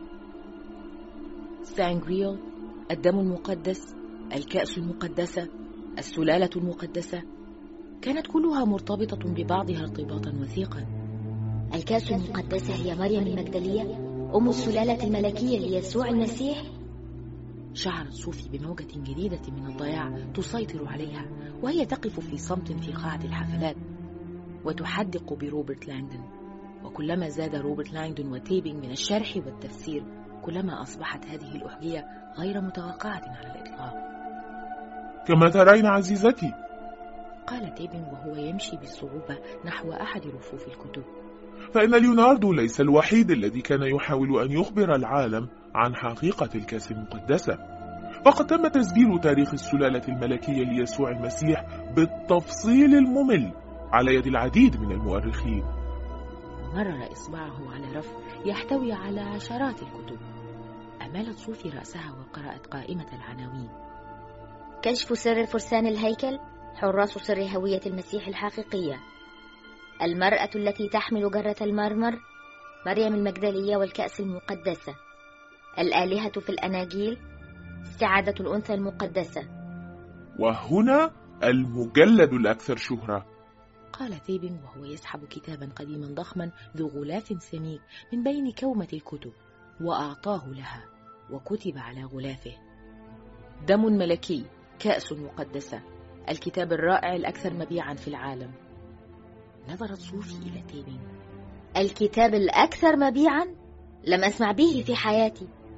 سانغريل، الدم المقدس، الكأس المقدسة، السلالة المقدسة، كانت كلها مرتبطة ببعضها ارتباطا وثيقا. الكأس المقدسة هي مريم المجدلية، أم السلالة الملكية ليسوع المسيح. شعرت صوفي بموجة جديدة من الضياع تسيطر عليها، وهي تقف في صمت في قاعة الحفلات وتحدق بروبرت لانغدون. وكلما زاد روبرت لانغدون وتيبينغ من الشرح والتفسير، كلما أصبحت هذه الأحجية غير متوقعة على الإطلاق. كما ترين عزيزتي، قال تيبينغ وهو يمشي بصعوبة نحو أحد رفوف الكتب، فإن ليوناردو ليس الوحيد الذي كان يحاول أن يخبر العالم عن حقيقة الكأس المقدسة. فقد تم تسجيل تاريخ السلالة الملكية ليسوع المسيح بالتفصيل الممل على يد العديد من المؤرخين. ومرر إصبعه على رف يحتوي على عشرات الكتب. أمالت صوفي رأسها وقرأت قائمة العناوين. كشف سر فرسان الهيكل، حراس سر هوية المسيح الحقيقية، المرأة التي تحمل جرة المرمر، مريم المجدلية والكأس المقدسة، الآلهة في الأناجيل، استعادة الأنثى المقدسة. وهنا المجلد الأكثر شهرة، قال تيبينغ وهو يسحب كتابا قديما ضخما ذو غلاف سميك من بين كومة الكتب، وأعطاه لها، وكتب على غلافه: دم ملكي، كأس مقدسة، الكتاب الرائع الأكثر مبيعا في العالم. نظرت صوفي إلى تيبينغ. الكتاب الأكثر مبيعا؟ لم أسمع به في حياتي.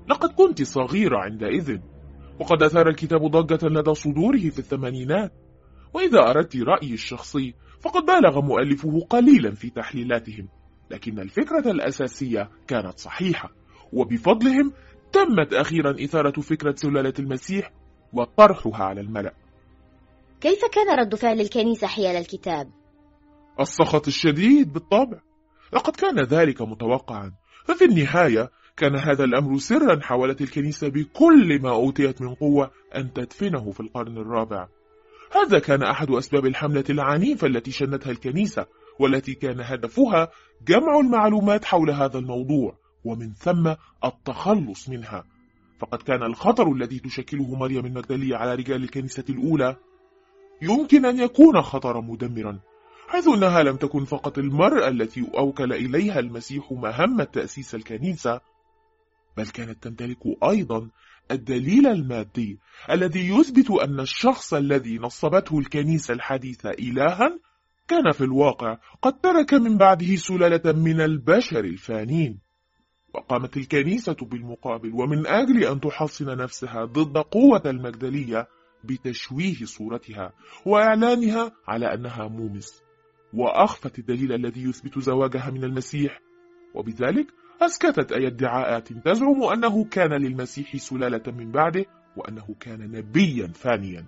لقد كنت صغيرة عندئذ، وقد أثار الكتاب ضجة لدى صدوره في الثمانينات. وإذا أردت رأيي الشخصي فقد بالغ مؤلفه قليلا في تحليلاتهم، لكن الفكرة الأساسية كانت صحيحة، وبفضلهم تمت أخيرا إثارة فكرة سلالة المسيح وطرحها على الملأ. كيف كان رد فعل الكنيسة حيال الكتاب؟ السخط الشديد بالطبع، لقد كان ذلك متوقعا، ففي النهاية كان هذا الأمر سرا حاولت الكنيسة بكل ما أوتيت من قوة أن تدفنه في القرن الرابع. هذا كان أحد أسباب الحملة العنيفة التي شنتها الكنيسة، والتي كان هدفها جمع المعلومات حول هذا الموضوع ومن ثم التخلص منها. فقد كان الخطر الذي تشكله مريم المجدلية على رجال الكنيسة الأولى يمكن أن يكون خطرا مدمرا، حيث أنها لم تكن فقط المرأة التي أوكل إليها المسيح مهمة تأسيس الكنيسة، بل كانت تمتلك أيضا الدليل المادي الذي يثبت أن الشخص الذي نصبته الكنيسة الحديثة إلها كان في الواقع قد ترك من بعده سلالة من البشر الفانين. وقامت الكنيسة بالمقابل ومن أجل أن تحصن نفسها ضد قوة المجدلية بتشويه صورتها وإعلانها على أنها مومس، وأخفت الدليل الذي يثبت زواجها من المسيح، وبذلك أسكتت أي ادعاءات تزعم أنه كان للمسيح سلالة من بعده وأنه كان نبيا فانيا.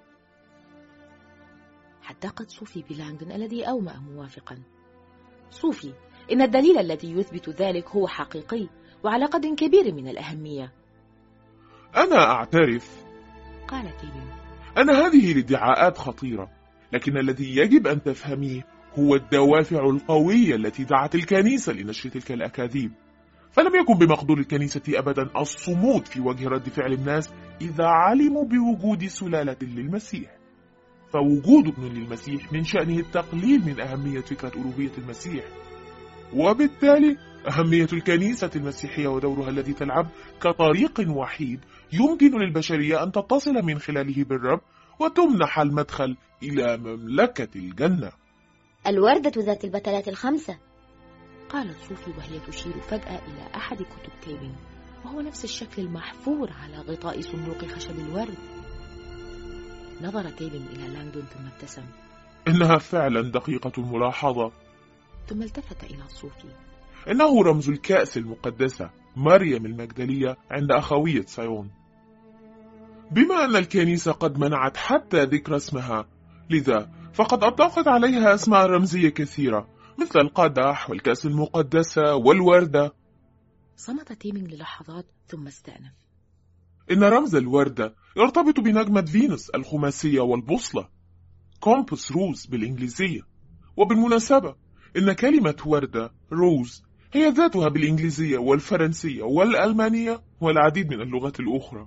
حدقت صوفي بلانغدون الذي أومأ موافقا. صوفي، إن الدليل الذي يثبت ذلك هو حقيقي وعلى قدر كبير من الأهمية. أنا أعترف، قال تيبين، أن هذه الادعاءات خطيرة، لكن الذي يجب أن تفهميه هو الدوافع القوية التي دعت الكنيسة لنشر تلك الأكاذيب. فلم يكن بمقدور الكنيسة أبدا الصمود في وجه رد فعل الناس إذا علموا بوجود سلالة للمسيح، فوجود ابن للمسيح من شأنه التقليل من أهمية فكرة ألوهية المسيح، وبالتالي أهمية الكنيسة المسيحية ودورها الذي تلعب كطريق وحيد يمكن للبشرية أن تتصل من خلاله بالرب وتمنح المدخل إلى مملكة الجنة. الوردة ذات البتلات الخمسة، قالت صوفي وهي تشير فجأة إلى أحد كتب تيبين، وهو نفس الشكل المحفور على غطاء صندوق خشب الورد. نظر تيبين إلى لانغدون ثم ابتسم. إنها فعلا دقيقة الملاحظة. ثم التفت إلى صوفي. إنه رمز الكأس المقدسة مريم المجدلية عند أخوية سيون. بما أن الكنيسة قد منعت حتى ذكر اسمها، لذا فقد أطلقت عليها أسماء رمزية كثيرة مثل القدح والكأس المقدسة والوردة. صمت تيمين للحظات ثم استأنف. إن رمز الوردة يرتبط بنجمة فينوس الخماسية والبوصلة، كومبس روز بالإنجليزية. وبالمناسبة إن كلمة وردة روز هي ذاتها بالإنجليزية والفرنسية والألمانية والعديد من اللغات الأخرى.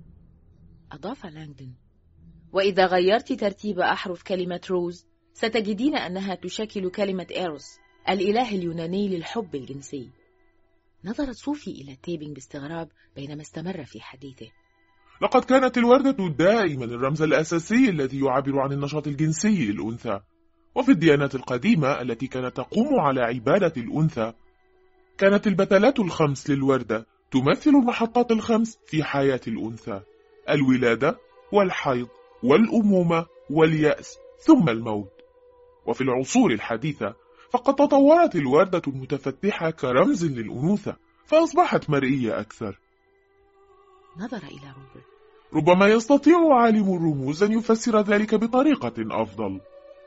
أضاف لانغدون: وإذا غيرت ترتيب أحرف كلمة روز ستجدين أنها تشكل كلمة إيروس، الإله اليوناني للحب الجنسي. نظرت صوفي إلى تيبين باستغراب بينما استمر في حديثه. لقد كانت الوردة دائما الرمز الأساسي الذي يعبر عن النشاط الجنسي للأنثى، وفي الديانات القديمة التي كانت تقوم على عبادة الأنثى كانت البتلات الخمس للوردة تمثل المحطات الخمس في حياة الأنثى: الولادة والحيض والأمومة واليأس ثم الموت. وفي العصور الحديثة فقد تطورت الوردة المتفتحة كرمز للأنوثة فأصبحت مرئية أكثر. نظر إلى روبرت. ربما يستطيع عالم الرموز أن يفسر ذلك بطريقة أفضل.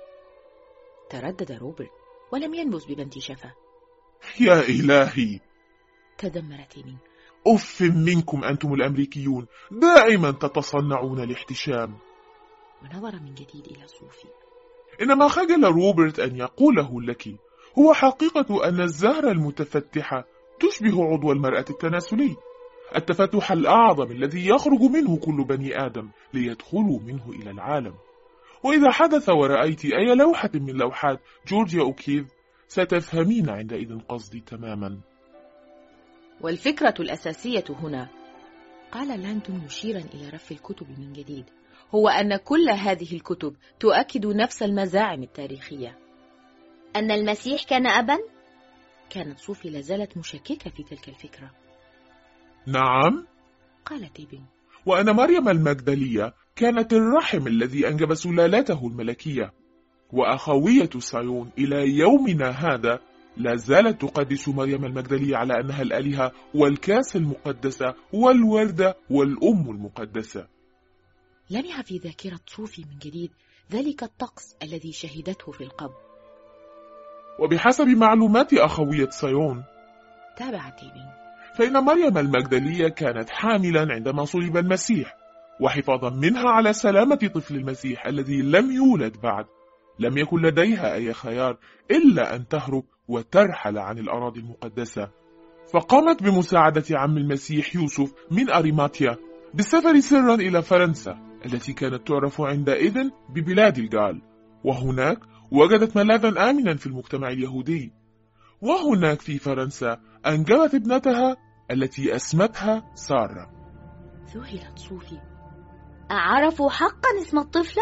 تردد روبرت ولم ينبس ببنتشفة. يا إلهي، تذمر تيمين. أف منكم أنتم الأمريكيون، دائما تتصنعون الاحتشام. ونظر من جديد إلى صوفي. إنما خجل روبرت أن يقوله لك هو حقيقة أن الزهرة المتفتحة تشبه عضو المرأة التناسلي، التفتح الأعظم الذي يخرج منه كل بني آدم ليدخلوا منه إلى العالم. وإذا حدث ورأيت أي لوحة من لوحات جورجيا أوكيف ستفهمين عندئذ قصدي تماما. والفكرة الأساسية هنا، قال لانغدون مشيرا إلى رف الكتب من جديد، هو أن كل هذه الكتب تؤكد نفس المزاعم التاريخية. أن المسيح كان أبا؟ كانت صوفي لازالت مشككة في تلك الفكرة. نعم، قال تيبين. وأن مريم المجدلية كانت الرحم الذي أنجب سلالته الملكية، وأخوية سايون إلى يومنا هذا لا زالت تقدس مريم المجدلية على أنها الآلهة والكاس المقدسة والوردة والأم المقدسة. لمع في ذاكرة صوفي من جديد ذلك الطقس الذي شهدته في القبر. وبحسب معلومات أخوية سايون، تابع تيبين، فإن مريم المجدلية كانت حاملا عندما صلب المسيح، وحفاظا منها على سلامة طفل المسيح الذي لم يولد بعد، لم يكن لديها أي خيار إلا أن تهرب وترحل عن الأراضي المقدسة، فقامت بمساعدة عم المسيح يوسف من أريماتيا بالسفر سرا إلى فرنسا التي كانت تعرف عندئذ ببلاد الجال، وهناك وجدت ملاذا آمنا في المجتمع اليهودي. وهناك في فرنسا أنجبت ابنتها التي أسمتها سارة. ذهلت صوفي. أعرفوا حقا اسم الطفلة؟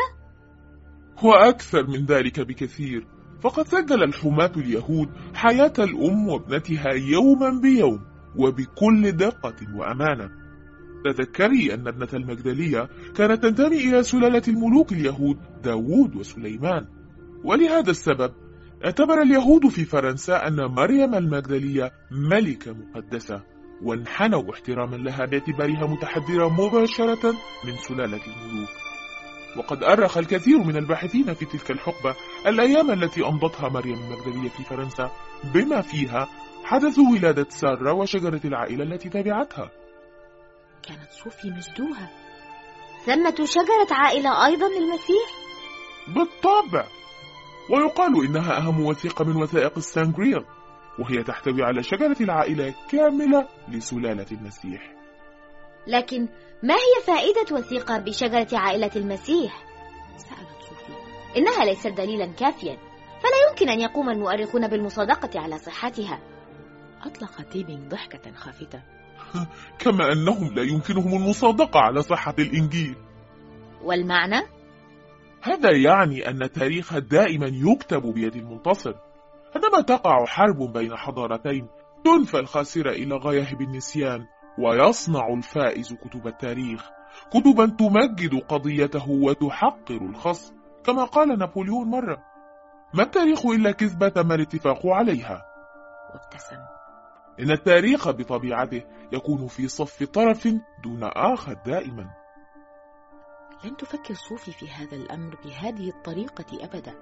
وأكثر من ذلك بكثير، فقد سجل الحماة اليهود حياة الأم وابنتها يوما بيوم وبكل دقة وأمانة. تذكري أن ابنة المجدلية كانت تنتمي إلى سلالة الملوك اليهود داوود وسليمان، ولهذا السبب اعتبر اليهود في فرنسا أن مريم المجدلية ملكة مقدسة، وانحنوا احتراما لها باعتبارها متحدرة مباشرة من سلالة الملوك. وقد أرخ الكثير من الباحثين في تلك الحقبة الأيام التي أمضتها مريم المجدلية في فرنسا، بما فيها حدث ولادة سارة وشجرة العائلة التي تبعتها. كانت صوفي مجدوها. ثمة شجرة عائلة أيضا للمسيح؟ بالطبع، ويقال إنها أهم وثيقة من وثائق السانغريل، وهي تحتوي على شجرة العائلة كاملة لسلالة المسيح. لكن ما هي فائدة وثيقة بشجرة عائلة المسيح؟ سألت صوفي. إنها ليست دليلا كافيا، فلا يمكن أن يقوم المؤرخون بالمصادقة على صحتها. أطلق تيبين ضحكة خافتة. كما أنهم لا يمكنهم المصادقة على صحة الإنجيل. والمعنى؟ هذا يعني أن التاريخ دائما يكتب بيد المنتصر. عندما تقع حرب بين حضارتين تنفى الخاسرة إلى غاية بالنسيان، ويصنع الفائز كتب التاريخ، كتبا تمجد قضيته وتحقر الخصم، كما قال نابليون مرة: ما التاريخ إلا كذبة تم الاتفاق عليها. وابتسم. إن التاريخ بطبيعته يكون في صف طرف دون آخر دائما. لن تفكر صوفي في هذا الأمر بهذه الطريقة أبدا.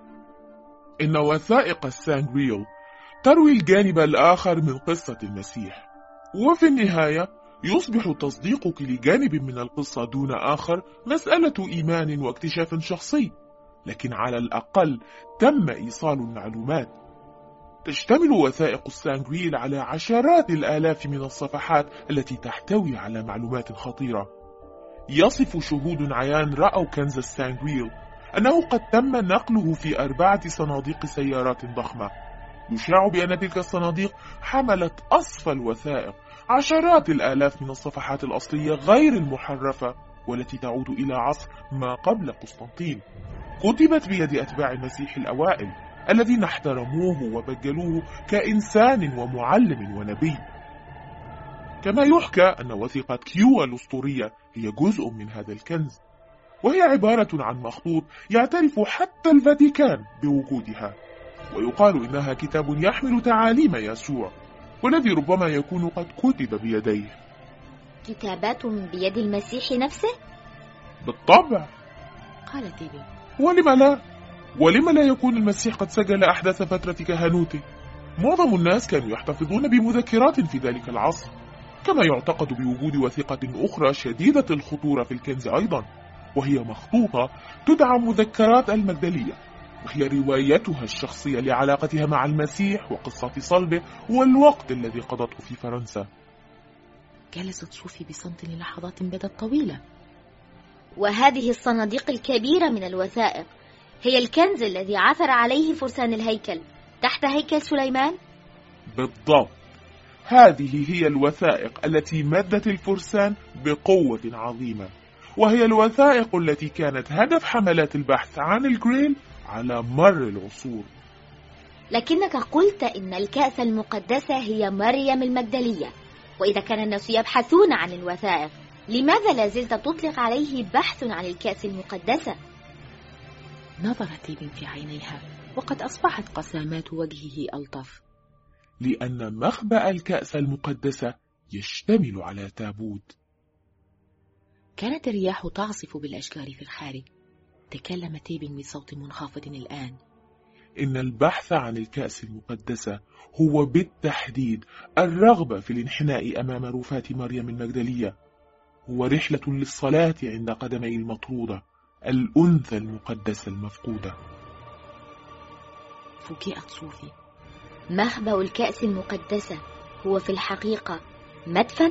إن وثائق السانغريل تروي الجانب الآخر من قصة المسيح، وفي النهاية يصبح تصديقك لجانب من القصة دون آخر مسألة إيمان واكتشاف شخصي، لكن على الأقل تم إيصال المعلومات. تشتمل وثائق السانغريل على عشرات الآلاف من الصفحات التي تحتوي على معلومات خطيرة. يصف شهود عيان رأوا كنز السانغريل أنه قد تم نقله في أربعة صناديق سيارات ضخمة. يشاع بأن تلك الصناديق حملت أصفى الوثائق، عشرات الآلاف من الصفحات الأصلية غير المحرفة والتي تعود إلى عصر ما قبل قسطنطين، كتبت بيد أتباع المسيح الأوائل الذين احترموه وبجلوه كإنسان ومعلم ونبي. كما يحكى أن وثيقة كيو الأسطورية هي جزء من هذا الكنز، وهي عبارة عن مخطوط يعترف حتى الفاتيكان بوجودها، ويقال إنها كتاب يحمل تعاليم يسوع، والذي ربما يكون قد كتب بيديه. كتابات بيد المسيح نفسه؟ بالطبع، قال تيبين. ولم لا؟ ولم لا يكون المسيح قد سجل أحداث فترة كهنوته؟ معظم الناس كانوا يحتفظون بمذكرات في ذلك العصر، كما يعتقد بوجود وثيقة أخرى شديدة الخطورة في الكنز أيضا، وهي مخطوطة تدعى مذكرات المجدلية، وهي روايتها الشخصية لعلاقتها مع المسيح وقصة صلبه والوقت الذي قضته في فرنسا. جلست صوفي بصمت للحظات بدت طويلة. وهذه الصناديق الكبيرة من الوثائق هي الكنز الذي عثر عليه فرسان الهيكل تحت هيكل سليمان؟ بالضبط، هذه هي الوثائق التي مدت الفرسان بقوة عظيمة، وهي الوثائق التي كانت هدف حملات البحث عن الجريل على مر العصور. لكنك قلت إن الكأس المقدسة هي مريم المجدلية، وإذا كان الناس يبحثون عن الوثائق، لماذا لا زلت تطلق عليه بحث عن الكأس المقدسة؟ نظرت تيبن في عينيها، وقد أصبحت قسامات وجهه ألطف. لأن مخبأ الكأس المقدسة يشتمل على تابوت. كانت الرياح تعصف بالأشجار في الخارج. تكلم تيبن بصوت منخفض الآن. إن البحث عن الكأس المقدسة هو بالتحديد الرغبة في الانحناء أمام رفات مريم المجدلية، هو رحلة للصلاة عند قدمي المطرودة، الأنثى المقدسة المفقودة. فوجئت صوفي. مخبأ الكأس المقدسة هو في الحقيقة مدفن؟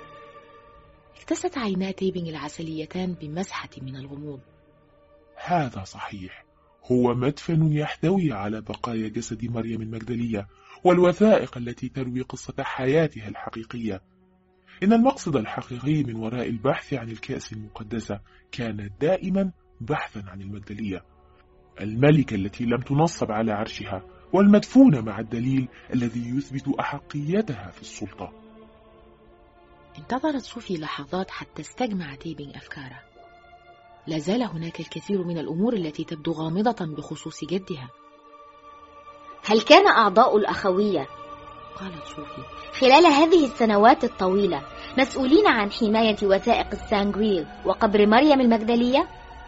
اكتست عينا تيبن العسليتان بمسحة من الغموض. هذا صحيح، هو مدفن يحتوي على بقايا جسد مريم المجدلية والوثائق التي تروي قصة حياتها الحقيقية. إن المقصد الحقيقي من وراء البحث عن الكأس المقدسة كان دائما بحثا عن المجدلية، الملكة التي لم تنصب على عرشها، والمدفونة مع الدليل الذي يثبت أحقيتها في السلطة. انتظرت صوفي لحظات حتى استجمع تيبن أفكاره. لا زال هناك الكثير من الأمور التي تبدو غامضة بخصوص جدها. هل كان أعضاء الأخوية، قالت صوفي، خلال هذه السنوات الطويلة مسؤولين عن حماية وثائق السانغريل وقبر مريم المجدلية؟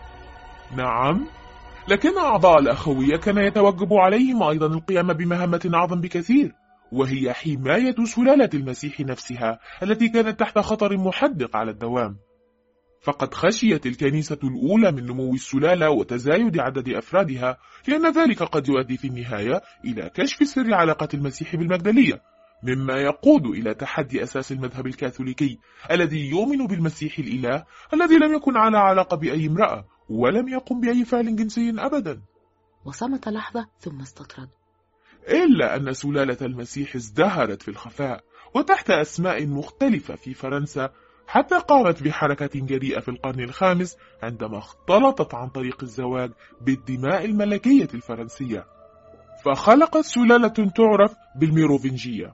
نعم، لكن أعضاء الأخوية كان يتوجب عليهم أيضا القيام بمهمة أعظم بكثير، وهي حماية سلالة المسيح نفسها التي كانت تحت خطر محدق على الدوام. فقد خشيت الكنيسة الأولى من نمو السلالة وتزايد عدد أفرادها، لأن ذلك قد يؤدي في النهاية إلى كشف سر علاقة المسيح بالمجدلية، مما يقود إلى تحدي أساس المذهب الكاثوليكي الذي يؤمن بالمسيح الإله الذي لم يكن على علاقة بأي امرأة ولم يقم بأي فعل جنسي أبدا. وصمت لحظة ثم استطرد. إلا أن سلالة المسيح ازدهرت في الخفاء وتحت أسماء مختلفة في فرنسا، حتى قامت بحركة جريئة في القرن الخامس عندما اختلطت عن طريق الزواج بالدماء الملكية الفرنسية، فخلقت سلالة تعرف بالميروفنجية.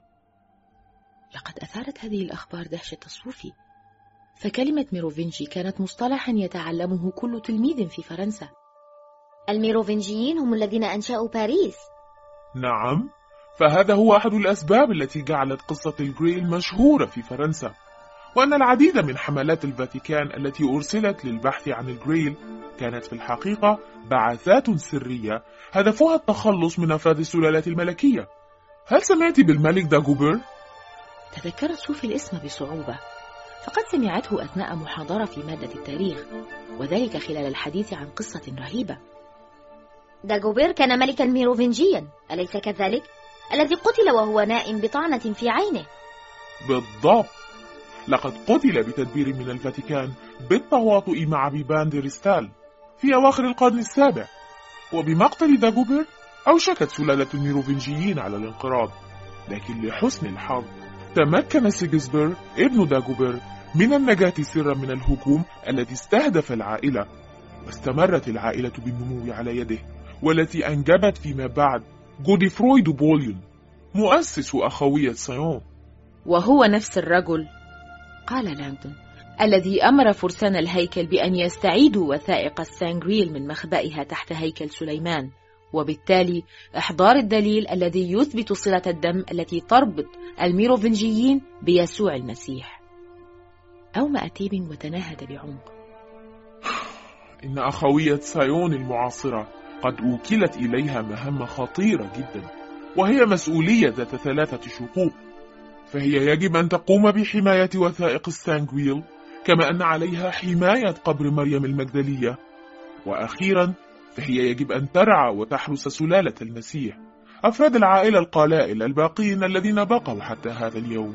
لقد أثارت هذه الأخبار دهشة صوفي، فكلمة ميروفنجي كانت مصطلحا يتعلمه كل تلميذ في فرنسا. الميروفنجيين هم الذين أنشأوا باريس؟ نعم، فهذا هو أحد الأسباب التي جعلت قصة الجريل مشهورة في فرنسا، وأن العديد من حملات الفاتيكان التي أرسلت للبحث عن الجريل كانت في الحقيقة بعثات سرية هدفها التخلص من أفراد السلالات الملكية. هل سمعت بالملك داغوبر؟ تذكرت صوفي الاسم بصعوبة، فقد سمعته أثناء محاضرة في مادة التاريخ، وذلك خلال الحديث عن قصة رهيبة. داغوبر كان ملكا ميروفنجيا، أليس كذلك؟ الذي قتل وهو نائم بطعنة في عينه. بالضبط، لقد قتل بتدبير من الفاتيكان بالتواطؤ مع بيبان دي ريستال في أواخر القرن السابع، وبمقتل داغوبر أوشكت سلالة الميروفنجيين على الانقراض، لكن لحسن الحظ تمكن سيغسبر ابن داغوبر من النجاة سرا من الهجوم الذي استهدف العائلة، واستمرت العائلة بالنمو على يده، والتي أنجبت فيما بعد غوديفروي دو بوليون مؤسس أخوية سايون. وهو نفس الرجل، قال لانغدون، الذي أمر فرسان الهيكل بأن يستعيدوا وثائق السانغريل من مخبئها تحت هيكل سليمان، وبالتالي إحضار الدليل الذي يثبت صلة الدم التي تربط الميروفنجيين بيسوع المسيح. أومأ تيبن وتنهد بعمق. إن أخوية سايون المعاصرة قد أوكلت إليها مهمة خطيرة جدا، وهي مسؤولية ذات ثلاثة شقوق، فهي يجب أن تقوم بحماية وثائق السانغريل، كما أن عليها حماية قبر مريم المجدلية، وأخيرا فهي يجب أن ترعى وتحرس سلالة المسيح، أفراد العائلة القلائل الباقين الذين بقوا حتى هذا اليوم.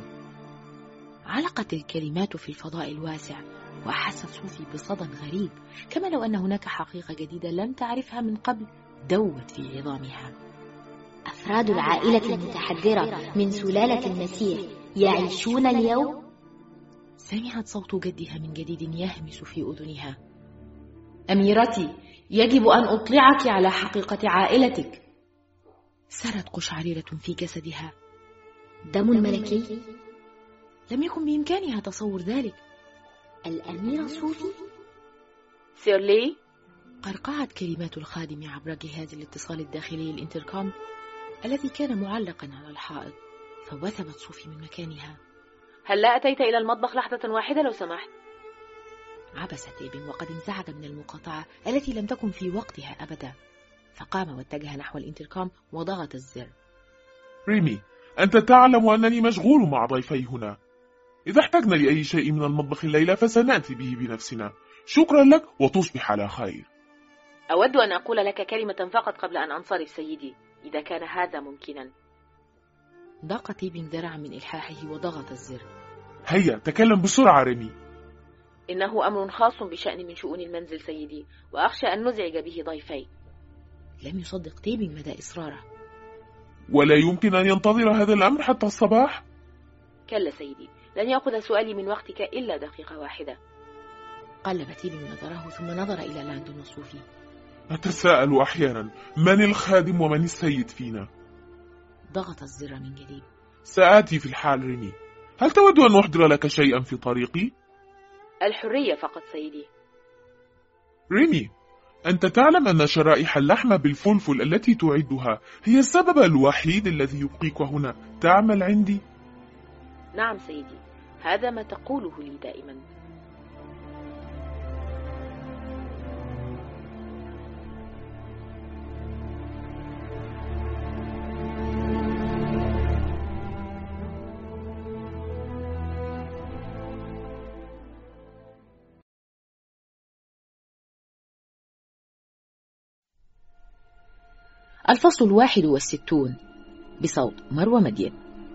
علقت الكلمات في الفضاء الواسع، وأحست صوفي بصدى غريب، كما لو أن هناك حقيقة جديدة لم تعرفها من قبل دوت في عظامها. أفراد العائلة المتحذرة من سلالة المسيح يعيشون اليوم؟ سمعت صوت جدها من جديد يهمس في أذنها. أميرتي، يجب أن أطلعك على حقيقة عائلتك. سرت قشعريرة في جسدها. دم ملكي؟ لم يكن بإمكانها تصور ذلك. الأميرة صوفي؟ سير لي؟ قرقعت كلمات الخادم عبر جهاز الاتصال الداخلي الانتركوم الذي كان معلقا على الحائط، فوثبت صوفي من مكانها. هل لا أتيت إلى المطبخ لحظة واحدة لو سمحت؟ عبس تيبن وقد انزعج من المقاطعة التي لم تكن في وقتها أبدا، فقام واتجه نحو الانتركوم وضغط الزر. ريمي، أنت تعلم أنني مشغول مع ضيفي هنا. إذا احتجنا لأي شيء من المطبخ الليلة فسنأتي به بنفسنا. شكرا لك وتصبح على خير. أود أن أقول لك كلمة فقط قبل أن أنصرف سيدي، إذا كان هذا ممكنا. ضاق تيبن ذرعا من إلحاحه وضغط الزر. هيا تكلم بسرعة ريمي. إنه أمر خاص بشأن من شؤون المنزل سيدي، وأخشى أن نزعج به ضيفي. لم يصدق تيبن مدى إصراره. ولا يمكن أن ينتظر هذا الأمر حتى الصباح؟ كلا سيدي، لن يأخذ سؤالي من وقتك إلا دقيقة واحدة. قلب تيبن نظره ثم نظر إلى لاندون وصوفي. أتساءل أحيانا من الخادم ومن السيد فينا. ضغط الزر من جديد. سآتي في الحال ريمي. هل تود أن أحضر لك شيئا في طريقي؟ الحرية فقط سيدي. ريمي، أنت تعلم أن شرائح اللحم بالفلفل التي تعدها هي السبب الوحيد الذي يبقيك هنا تعمل عندي؟ نعم سيدي، هذا ما تقوله لي دائما. الفصل الواحد والستون بصوت مروى مدين.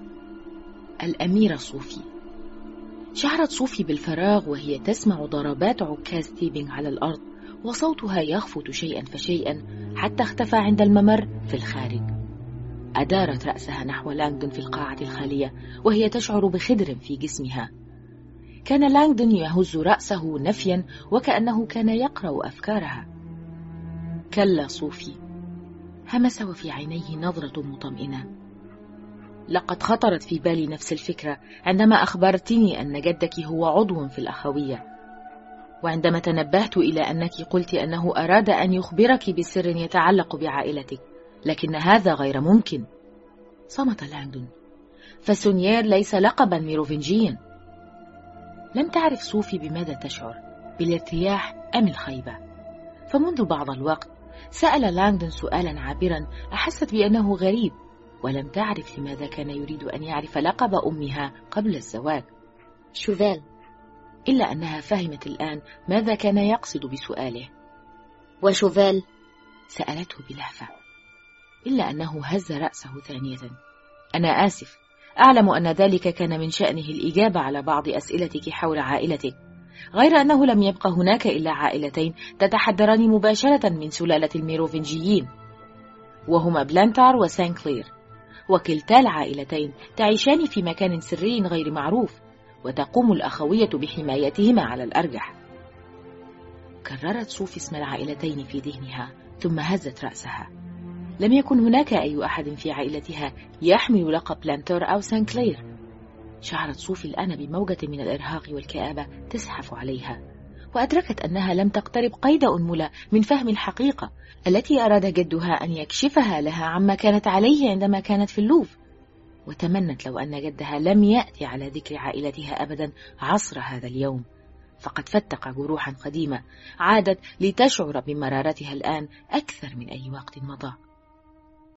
الأميرة صوفي. شعرت صوفي بالفراغ وهي تسمع ضربات عكاز تيبن على الأرض، وصوتها يخفت شيئا فشيئا حتى اختفى عند الممر في الخارج. أدارت رأسها نحو لانغدون في القاعة الخالية وهي تشعر بخدر في جسمها. كان لانغدون يهز رأسه نفيا وكأنه كان يقرأ أفكارها. كلا صوفي، همس وفي عينيه نظرة مطمئنة. لقد خطرت في بالي نفس الفكرة عندما أخبرتني أن جدك هو عضو في الأخوية، وعندما تنبهت إلى أنك قلت أنه أراد أن يخبرك بسر يتعلق بعائلتك، لكن هذا غير ممكن. صمت لانغدون، فسونيير ليس لقبا ميروفنجيا. لم تعرف صوفي بماذا تشعر، بالارتياح أم الخيبة. فمنذ بعض الوقت سأل لانغدون سؤالا عابرا أحست بأنه غريب، ولم تعرف لماذا كان يريد أن يعرف لقب أمها قبل الزواج. شوفيل. إلا أنها فهمت الآن ماذا كان يقصد بسؤاله. وشوفيل؟ سألته بلهفة، إلا أنه هز رأسه ثانية. أنا آسف، أعلم أن ذلك كان من شأنه الإجابة على بعض أسئلتك حول عائلتك، غير أنه لم يبق هناك إلا عائلتين تتحدران مباشرة من سلالة الميروفنجيين، وهما بلانتار وسانكلير، وكلتا العائلتين تعيشان في مكان سري غير معروف، وتقوم الأخوية بحمايتهما على الأرجح. كررت صوفي اسم العائلتين في ذهنها ثم هزت رأسها. لم يكن هناك أي أحد في عائلتها يحمل لقب بلانتار أو سانكلير. شعرت صوفي الآن بموجة من الإرهاق والكآبة تزحف عليها، وأدركت أنها لم تقترب قيد أنملة من فهم الحقيقة التي أراد جدها أن يكشفها لها عما كانت عليه عندما كانت في اللوف. وتمنت لو أن جدها لم يأتي على ذكر عائلتها أبدا عصر هذا اليوم، فقد فتق جروحا قديمة عادت لتشعر بمرارتها الآن أكثر من أي وقت مضى.